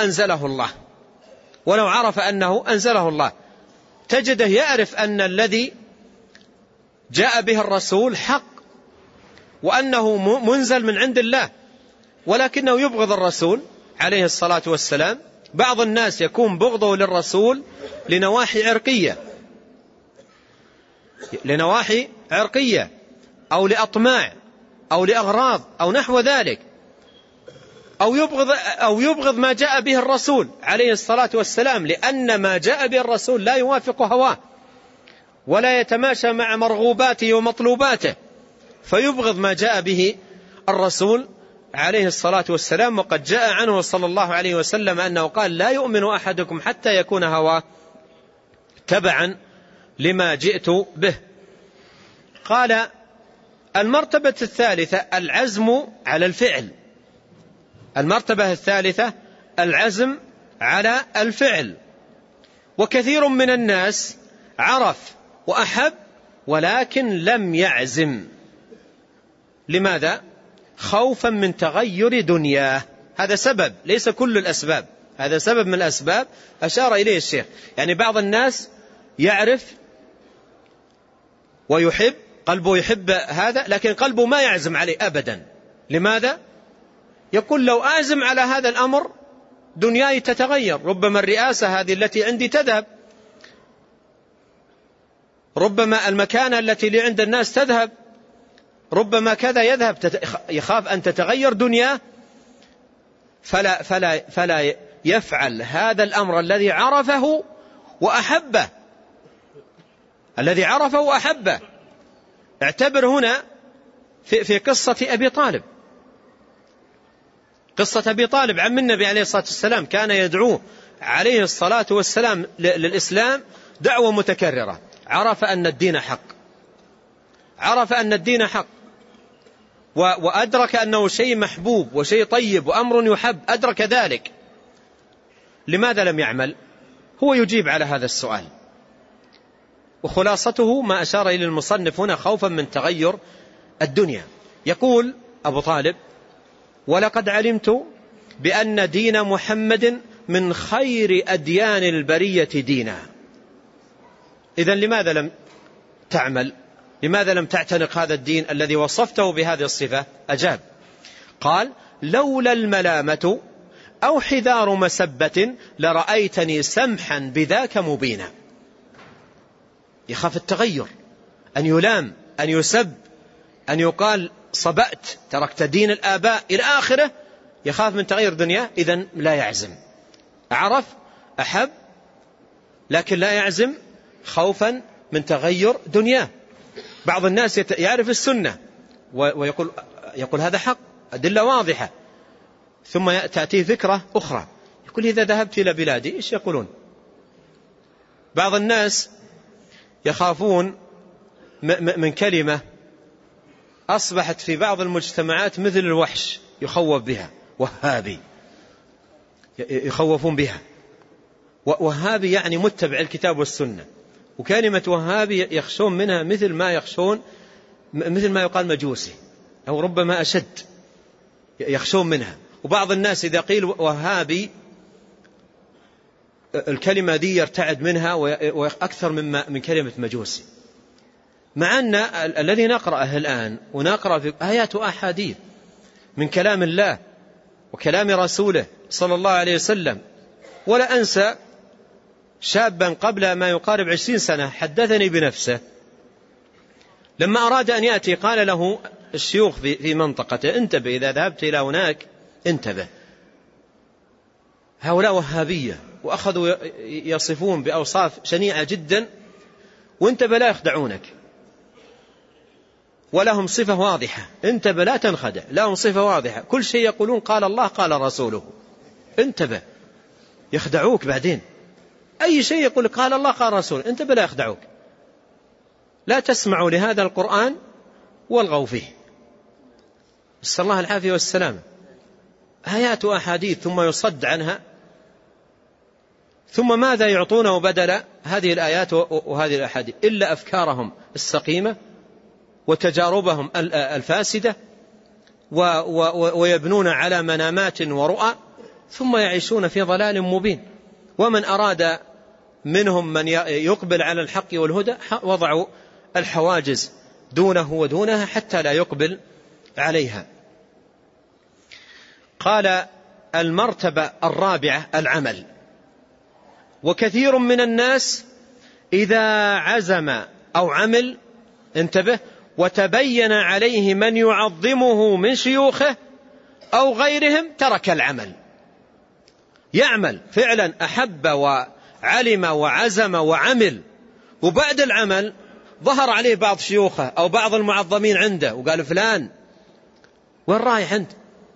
أنزله الله. تجده يعرف أن الذي جاء به الرسول حق وأنه منزل من عند الله، ولكنه يبغض الرسول عليه الصلاة والسلام. بعض الناس يكون بغضه للرسول لنواحي عرقية أو لأطماع أو لأغراض أو نحو ذلك، أو يبغض ما جاء به الرسول عليه الصلاة والسلام لأن ما جاء به الرسول لا يوافق هواه ولا يتماشى مع مرغوباته ومطلوباته، فيبغض ما جاء به الرسول عليه الصلاة والسلام. وقد جاء عنه صلى الله عليه وسلم أنه قال: لا يؤمن أحدكم حتى يكون هواه تبعا لما جئت به. قال: المرتبة الثالثة العزم على الفعل. المرتبة الثالثة العزم على الفعل. وكثير من الناس عرف وأحب ولكن لم يعزم. لماذا؟ خوفا من تغير دنياه. هذا سبب، ليس كل الأسباب، هذا سبب من الأسباب أشار إليه الشيخ. يعني بعض الناس يعرف ويحب، قلبه يحب هذا لكن قلبه ما يعزم عليه أبدا. لماذا؟ يقول: لو أعزم على هذا الأمر دنياي تتغير، ربما الرئاسة هذه التي عندي تذهب، ربما المكانة التي لي عند الناس تذهب، ربما كذا يذهب، يخاف أن تتغير دنياه، فلا يفعل هذا الأمر الذي عرفه وأحبه. اعتبر هنا في قصة أبي طالب. قصة أبي طالب عم النبي عليه الصلاة والسلام، كان يدعوه عليه الصلاة والسلام للإسلام دعوة متكررة. عرف أن الدين حق، وأدرك أنه شيء محبوب وشيء طيب وأمر يحب، أدرك ذلك. لماذا لم يعمل؟ هو يجيب على هذا السؤال، وخلاصته ما أشار إلى المصنف هنا: خوفا من تغير الدنيا. يقول أبو طالب: ولقد علمت بأن دين محمد من خير أديان البرية دينا. إذن لماذا لم تعمل؟ لماذا لم تعتنق هذا الدين الذي وصفته بهذه الصفة؟ أجاب قال: لولا الملامة أو حذار مسبة لرأيتني سمحا بذاك مبينا. يخاف التغير، أن يلام، أن يسب، أن يقال صبأت، تركت دين الآباء إلى آخره، يخاف من تغير دنياه إذن لا يعزم. عرف أحب لكن لا يعزم خوفا من تغير دنياه. بعض الناس يعرف السنة ويقول هذا حق، أدلة واضحة، ثم تأتيه فكرة أخرى يقول إذا ذهبت إلى بلادي إيش يقولون. بعض الناس يخافون من كلمة أصبحت في بعض المجتمعات مثل الوحش يخوف بها، وهابي، يخوفون بها. وهابي يعني متبع الكتاب والسنة، وكلمة وهابي يخشون منها مثل ما يقال مجوسي أو ربما أشد، يخشون منها. وبعض الناس إذا قيل وهابي الكلمة دي يرتعد منها وأكثر من كلمة مجوسي، مع أن الذي نقرأه الآن ونقرأ في آيات وأحاديث من كلام الله وكلام رسوله صلى الله عليه وسلم. ولا أنسى شابا قبل ما يقارب 20 سنة حدثني بنفسه لما أراد أن يأتي قال له الشيوخ في منطقته انتبه إذا ذهبت إلى هناك انتبه، هؤلاء وهابية، وأخذوا يصفون بأوصاف شنيعة جدا، وانتبه لا يخدعونك، ولهم صفة واضحة، انتبه لا تنخدع، لهم صفة واضحة، كل شيء يقولون قال الله قال رسوله، انتبه يخدعوك بعدين. أي شيء يقول قال الله قال رسوله انتبه لا يخدعوك. لا تسمعوا لهذا القرآن والغوا فيه، نسأل الله العافية والسلام. آيات وأحاديث ثم يصد عنها، ثم ماذا يعطونه بدل هذه الآيات وهذه الأحاديث إلا أفكارهم السقيمة وتجاربهم الفاسدة، ويبنون على منامات ورؤى، ثم يعيشون في ضلال مبين. ومن أراد منهم من يقبل على الحق والهدى وضعوا الحواجز دونه ودونها حتى لا يقبل عليها. قال المرتبة الرابعة العمل. وكثير من الناس إذا عزم أو عمل انتبه وتبين عليه من يعظمه من شيوخه أو غيرهم ترك العمل. يعمل فعلا أحب وعلم وعزم وعمل، وبعد العمل ظهر عليه بعض شيوخه أو بعض المعظمين عنده وقال فلان وين رايح أنت؟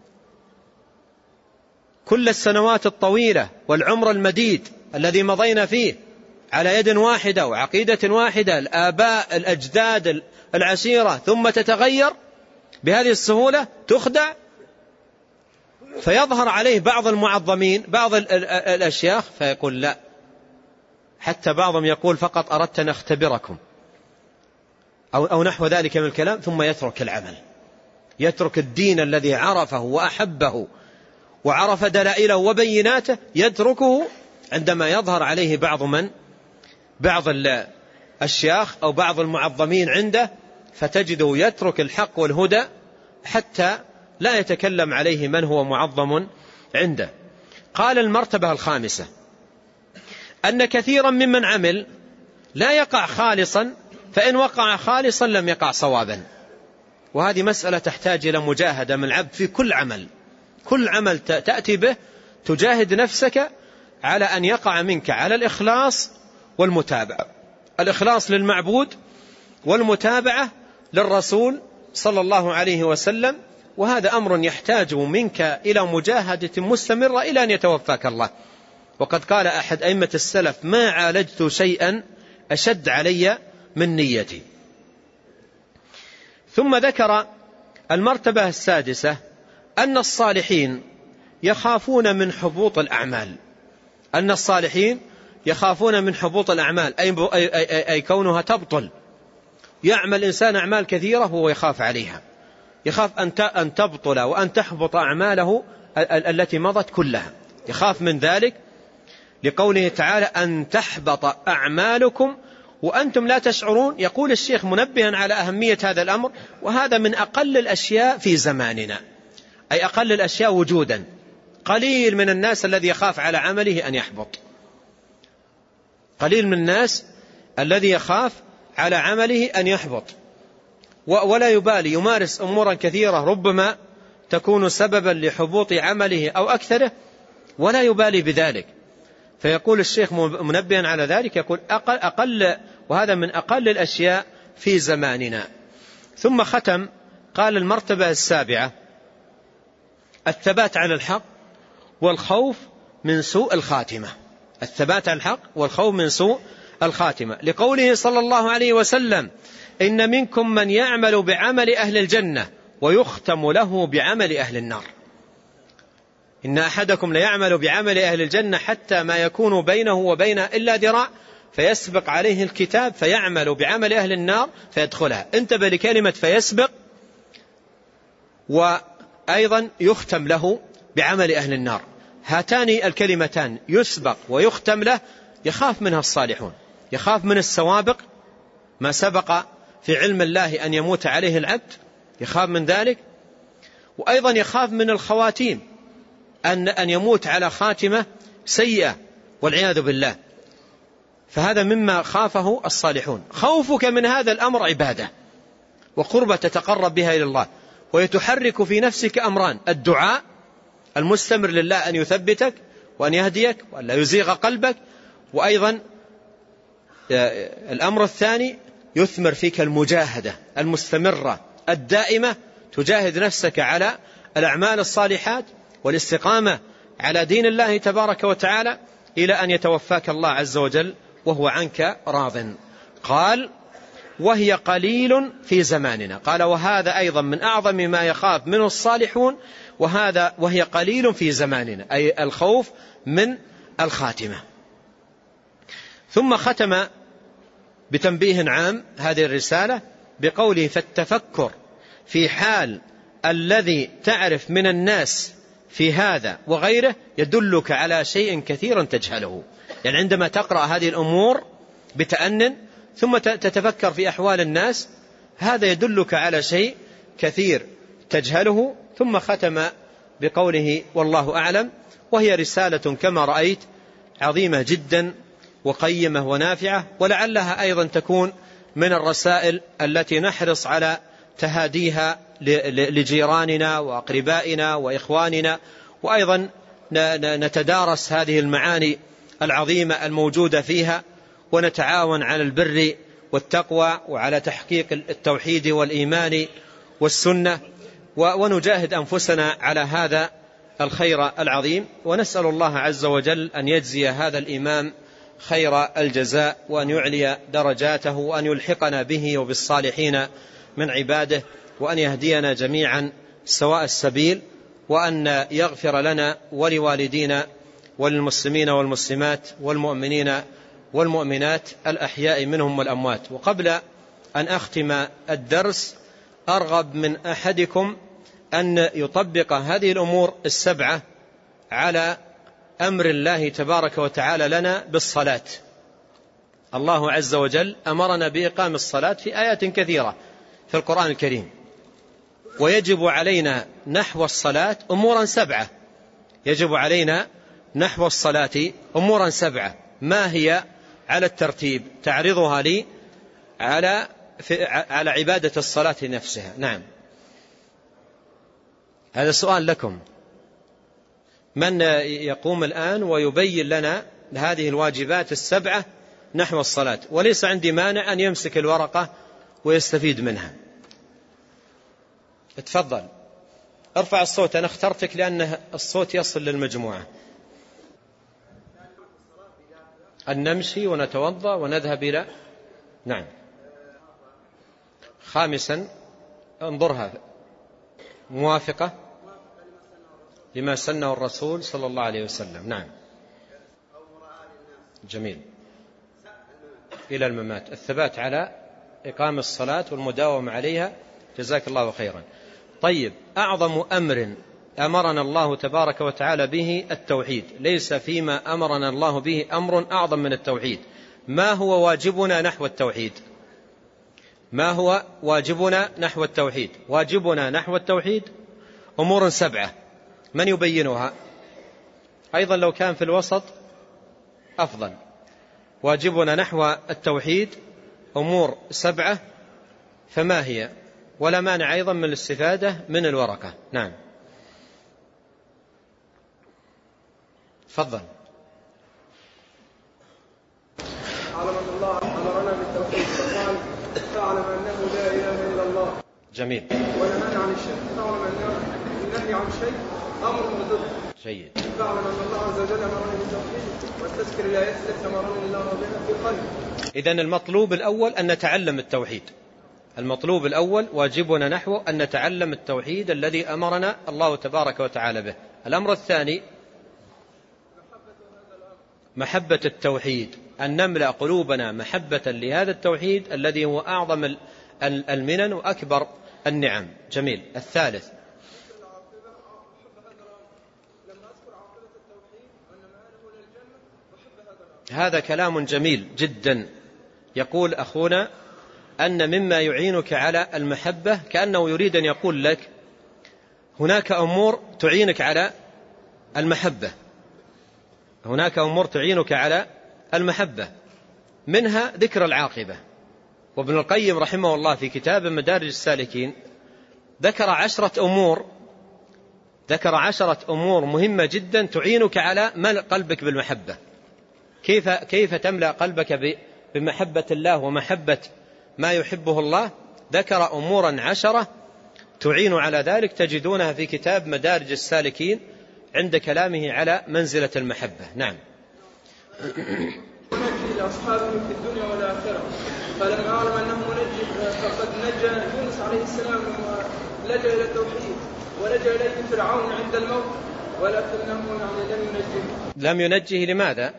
كل السنوات الطويلة والعمر المديد الذي مضينا فيه على يد واحدة وعقيدة واحدة، الآباء الأجداد العشيرة، ثم تتغير بهذه السهولة، تخدع. فيظهر عليه بعض المعظمين بعض الأشياخ فيقول لا، حتى بعضهم يقول فقط أردت أن أختبركم أو نحو ذلك من الكلام، ثم يترك العمل، يترك الدين الذي عرفه وأحبه وعرف دلائله وبيناته، يتركه عندما يظهر عليه بعض الشياخ أو بعض المعظمين عنده، فتجده يترك الحق والهدى حتى لا يتكلم عليه من هو معظم عنده. قال المرتبة الخامسة أن كثيرا ممن عمل لا يقع خالصا، فإن وقع خالصا لم يقع صوابا. وهذه مسألة تحتاج إلى مجاهدة من العبد في كل عمل. كل عمل تأتي به تجاهد نفسك على أن يقع منك على الإخلاص والمتابعة، الإخلاص للمعبود والمتابعة للرسول صلى الله عليه وسلم. وهذا أمر يحتاج منك إلى مجاهدة مستمرة إلى أن يتوفاك الله. وقد قال أحد أئمة السلف ما عالجت شيئا أشد علي من نيتي. ثم ذكر المرتبة السادسة أن الصالحين يخافون من حبوط الأعمال. أن الصالحين يخافون من حبوط الأعمال أي كونها تبطل. يعمل إنسان أعمال كثيرة وهو يخاف عليها، يخاف أن تبطل وأن تحبط أعماله التي مضت كلها، يخاف من ذلك لقوله تعالى أن تحبط أعمالكم وأنتم لا تشعرون. يقول الشيخ منبها على أهمية هذا الأمر، وهذا من أقل الأشياء في زماننا، أي أقل الأشياء وجودا. قليل من الناس الذي يخاف على عمله أن يحبط، قليل من الناس الذي يخاف على عمله أن يحبط ولا يبالي، يمارس أمورا كثيرة ربما تكون سببا لحبوط عمله أو أكثره ولا يبالي بذلك. فيقول الشيخ منبها على ذلك، يقول أقل وهذا من أقل الأشياء في زماننا. ثم ختم قال: المرتبة السابعة الثبات على الحق والخوف من سوء الخاتمة. الثبات على الحق والخوف من سوء الخاتمة، لقوله صلى الله عليه وسلم: إن منكم من يعمل بعمل أهل الجنة ويختم له بعمل أهل النار. إن أحدكم ليعمل بعمل أهل الجنة حتى ما يكون بينه وبينها إلا ذراع فيسبق عليه الكتاب فيعمل بعمل أهل النار فيدخلها. انتبه لكلمة فيسبق، وأيضا يختم له بعمل أهل النار. هاتان الكلمتان يسبق ويختم له يخاف منها الصالحون، يخاف من السوابق ما سبق في علم الله أن يموت عليه العبد، يخاف من ذلك. وأيضا يخاف من الخواتيم، أن يموت على خاتمة سيئة والعياذ بالله. فهذا مما خافه الصالحون. خوفك من هذا الأمر عبادة وقربة تتقرب بها إلى الله، ويتحرك في نفسك أمران: الدعاء المستمر لله أن يثبتك وأن يهديك وأن لا يزيغ قلبك، وأيضا الأمر الثاني يثمر فيك المجاهدة المستمرة الدائمة، تجاهد نفسك على الأعمال الصالحات والاستقامة على دين الله تبارك وتعالى إلى أن يتوفاك الله عز وجل وهو عنك راض. قال: وهي قليل في زماننا. قال: وهذا أيضا من أعظم ما يخاف منه الصالحون، وهي قليل في زماننا، أي الخوف من الخاتمة. ثم ختم بتنبيه عام هذه الرسالة بقوله: فالتفكر في حال الذي تعرف من الناس في هذا وغيره يدلك على شيء كثير تجهله. يعني عندما تقرأ هذه الأمور بتأنن ثم تتفكر في أحوال الناس، هذا يدلك على شيء كثير تجهله. ثم ختم بقوله: والله أعلم. وهي رسالة كما رأيت عظيمة جدا وقيمة ونافعة، ولعلها أيضا تكون من الرسائل التي نحرص على تهاديها لجيراننا وأقربائنا وإخواننا، وأيضا نتدارس هذه المعاني العظيمة الموجودة فيها، ونتعاون على البر والتقوى وعلى تحقيق التوحيد والإيمان والسنة، ونجاهد أنفسنا على هذا الخير العظيم. ونسأل الله عز وجل أن يجزي هذا الإمام خير الجزاء، وأن يعلي درجاته، وأن يلحقنا به وبالصالحين من عباده، وأن يهدينا جميعا سواء السبيل، وأن يغفر لنا ولوالدينا وللمسلمين والمسلمات والمؤمنين والمؤمنات الأحياء منهم والأموات. وقبل أن أختم الدرس أرغب من أحدكم أن يطبق هذه الأمور السبعة على أمر الله تبارك وتعالى لنا بالصلاة. الله عز وجل أمرنا بإقام الصلاة في آيات كثيرة في القرآن الكريم، ويجب علينا نحو الصلاة أمورا سبعة. يجب علينا نحو الصلاة أمورا سبعة. ما هي على الترتيب؟ تعرضها لي على عبادة الصلاة نفسها. نعم، هذا سؤال لكم. من يقوم الآن ويبين لنا هذه الواجبات السبعة نحو الصلاة؟ وليس عندي مانع أن يمسك الورقة ويستفيد منها. اتفضل، ارفع الصوت، أنا اخترتك لأن الصوت يصل للمجموعة. أن نمشي ونتوضأ ونذهب إلى نعم. خامسا، انظرها، موافقة لما سنه الرسول صلى الله عليه وسلم. نعم، جميل. إلى الممات، الثبات على إقام الصلاة والمداومة عليها، جزاك الله خيرا. طيب، أعظم أمر أمرنا الله تبارك وتعالى به التوحيد، ليس فيما أمرنا الله به أمر أعظم من التوحيد. ما هو واجبنا نحو التوحيد؟ ما هو واجبنا نحو التوحيد؟ واجبنا نحو التوحيد أمور سبعة. من يبينها؟ أيضا لو كان في الوسط أفضل. واجبنا نحو التوحيد أمور سبعة، فما هي؟ ولا مانع أيضا من الاستفادة من الورقة. نعم. تفضل.
أعلم أن الله أمرنا بالتوحيد فقال فاعلم أنه لا إله إلا الله.
جميل.
ونهانا عن الشرك فاعلم أن النهي عن شيء أمر ضد.
جيد.
فاعلم أن الله عز وجل أمرنا بالتوحيد والتذكر الآيات التي أمرنا الله بها في قلب.
إذن المطلوب الأول أن نتعلم التوحيد. المطلوب الأول واجبنا نحو أن نتعلم التوحيد الذي أمرنا الله تبارك وتعالى به. الأمر الثاني محبة التوحيد، أن نملأ قلوبنا محبة لهذا التوحيد الذي هو أعظم المنن وأكبر النعم. جميل. الثالث هذا كلام جميل جدا. يقول أخونا أن مما يعينك على المحبة، كأنه يريد أن يقول لك هناك أمور تعينك على المحبة، هناك أمور تعينك على المحبة، منها ذكر العاقبة. وابن القيم رحمه الله في كتاب مدارج السالكين ذكر 10 أمور مهمة جدا تعينك على ملء قلبك بالمحبة. كيف تملأ قلبك بمحبة الله ومحبة ما يحبه الله؟ ذكر أمورا 10 تعين على ذلك، تجدونها في كتاب مدارج السالكين عند كلامه على منزلة المحبة. نعم.
منجي لأصحابه في الدنيا والآخرة، فلما أعلم أنه منجي فقد نجى يونس عليه السلام ولجأ إلى التوحيد، ولجأ إليه فرعون عند الموت، ولكنه لم ينجيه.
لماذا؟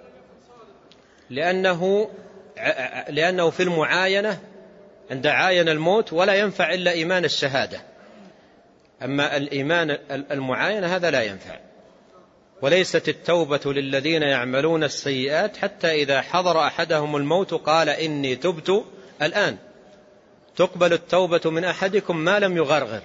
لأنه في المعاينة عند عاين الموت ولا ينفع إلا إيمان الشهادة، أما الإيمان المعاينة هذا لا ينفع. وليست التوبة للذين يعملون السيئات حتى إذا حضر أحدهم الموت قال إني تبت الآن. تقبل التوبة من أحدكم ما لم يغرغر.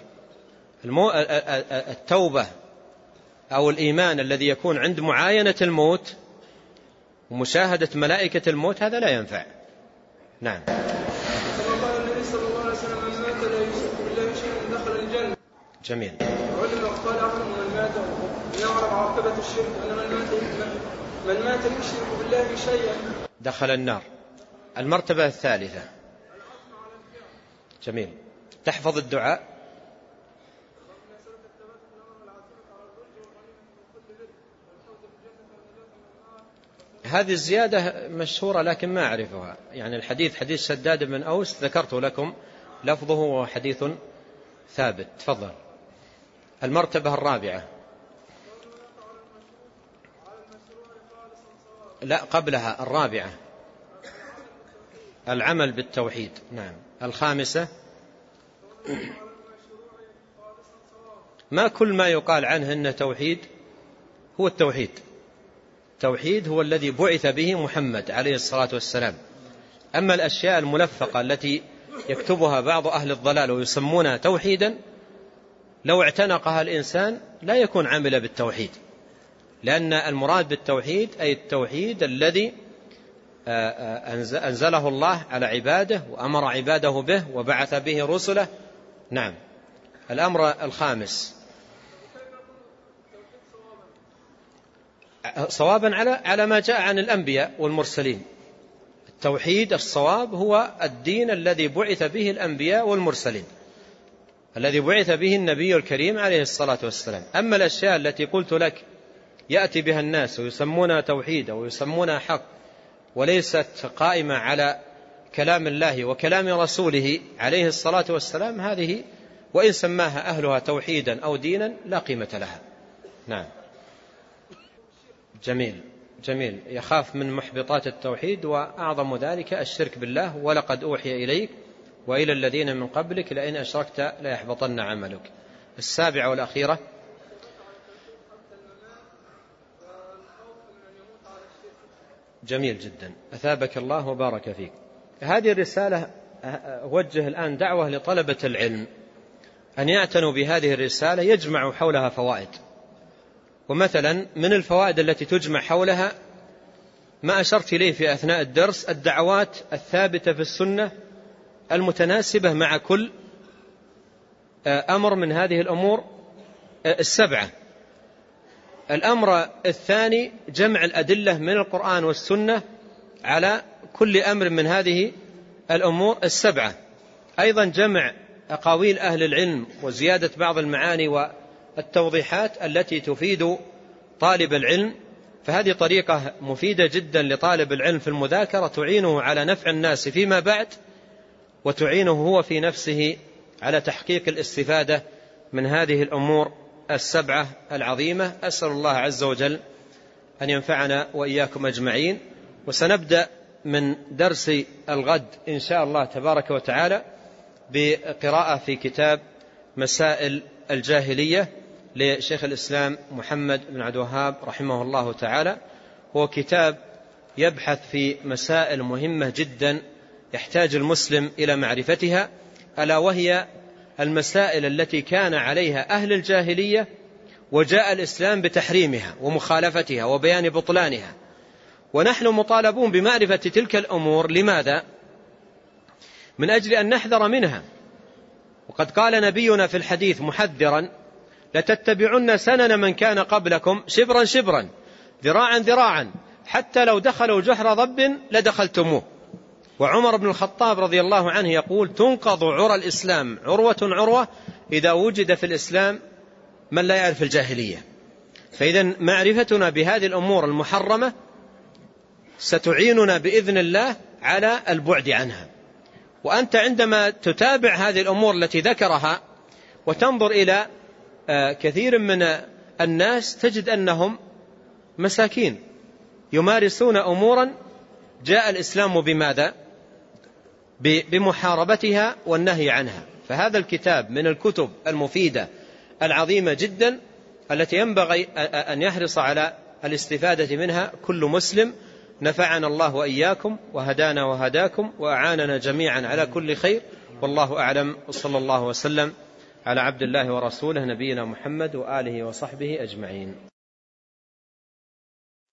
التوبة أو الإيمان الذي يكون عند معاينة الموت ومشاهدة ملائكة الموت هذا لا ينفع. نعم.
قال النبي صلى الله عليه وسلم من مات لا يشرك بالله شيئا دخل الجنة.
جميل.
علم قال أحد من مات يعرف عاقبة الشرك أن من مات يشرك بالله شيئا
دخل النار. المرتبة الثالثة. جميل. تحفظ الدعاء. هذه الزيادة مشهورة لكن ما أعرفها، يعني الحديث حديث شداد بن أوس ذكرت لكم لفظه وهو حديث ثابت. تفضل. المرتبة الرابعة. لا قبلها الرابعة العمل بالتوحيد. نعم. الخامسة ما كل ما يقال عنه إنه توحيد هو التوحيد. التوحيد هو الذي بعث به محمد عليه الصلاة والسلام. أما الأشياء الملفقة التي يكتبها بعض أهل الضلال ويسمونها توحيدا لو اعتنقها الإنسان لا يكون عامل بالتوحيد، لأن المراد بالتوحيد أي التوحيد الذي أنزله الله على عباده وأمر عباده به وبعث به رسله. نعم. الأمر الخامس صوابا على ما جاء عن الأنبياء والمرسلين. التوحيد الصواب هو الدين الذي بعث به الأنبياء والمرسلين، الذي بعث به النبي الكريم عليه الصلاة والسلام. أما الأشياء التي قلت لك يأتي بها الناس ويسمونها توحيدا ويسمونها حق وليست قائمة على كلام الله وكلام رسوله عليه الصلاة والسلام، هذه وإن سماها أهلها توحيدا أو دينا لا قيمة لها. نعم. جميل. جميل. يخاف من محبطات التوحيد وأعظم ذلك الشرك بالله. ولقد أوحي إليك وإلى الذين من قبلك لئن أشركت ليحبطن عملك. السابعة والأخيرة. جميل جدا. أثابك الله وبارك فيك. هذه الرسالة أوجه الآن دعوة لطلبة العلم أن يعتنوا بهذه الرسالة، يجمعوا حولها فوائد. ومثلا من الفوائد التي تجمع حولها ما أشرت إليه في أثناء الدرس، الدعوات الثابتة في السنة المتناسبة مع كل أمر من هذه الأمور السبعة. الأمر الثاني جمع الأدلة من القرآن والسنة على كل أمر من هذه الأمور السبعة. أيضا جمع أقاويل أهل العلم وزيادة بعض المعاني والتوضيحات التي تفيد طالب العلم، فهذه طريقة مفيدة جدا لطالب العلم في المذاكرة، تعينه على نفع الناس فيما بعد، وتعينه هو في نفسه على تحقيق الاستفادة من هذه الأمور السبعة العظيمة. أسأل الله عز وجل أن ينفعنا وإياكم أجمعين. وسنبدأ من درس الغد إن شاء الله تبارك وتعالى بقراءة في كتاب مسائل الجاهلية لشيخ الإسلام محمد بن عبد الوهاب رحمه الله تعالى. هو كتاب يبحث في مسائل مهمة جدا يحتاج المسلم إلى معرفتها، ألا وهي المسائل التي كان عليها أهل الجاهلية وجاء الإسلام بتحريمها ومخالفتها وبيان بطلانها، ونحن مطالبون بمعرفة تلك الأمور. لماذا؟ من أجل أن نحذر منها. وقد قال نبينا في الحديث محذرا: لتتبعن سنن من كان قبلكم شبرا شبرا ذراعا ذراعا حتى لو دخلوا جحر ضب لدخلتموه. وعمر بن الخطاب رضي الله عنه يقول: تنقض عرى الإسلام عروة عروة إذا وجد في الإسلام من لا يعرف الجاهلية. فإذا معرفتنا بهذه الأمور المحرمة ستعيننا بإذن الله على البعد عنها. وأنت عندما تتابع هذه الأمور التي ذكرها وتنظر إلى كثير من الناس تجد أنهم مساكين يمارسون أمورا جاء الإسلام بماذا؟ بمحاربتها والنهي عنها. فهذا الكتاب من الكتب المفيدة العظيمة جدا التي ينبغي أن يحرص على الاستفادة منها كل مسلم. نفعنا الله وإياكم وهدانا وهداكم وأعاننا جميعا على كل خير، والله أعلم. وصلى الله وسلم على عبد الله ورسوله نبينا محمد وآله وصحبه أجمعين.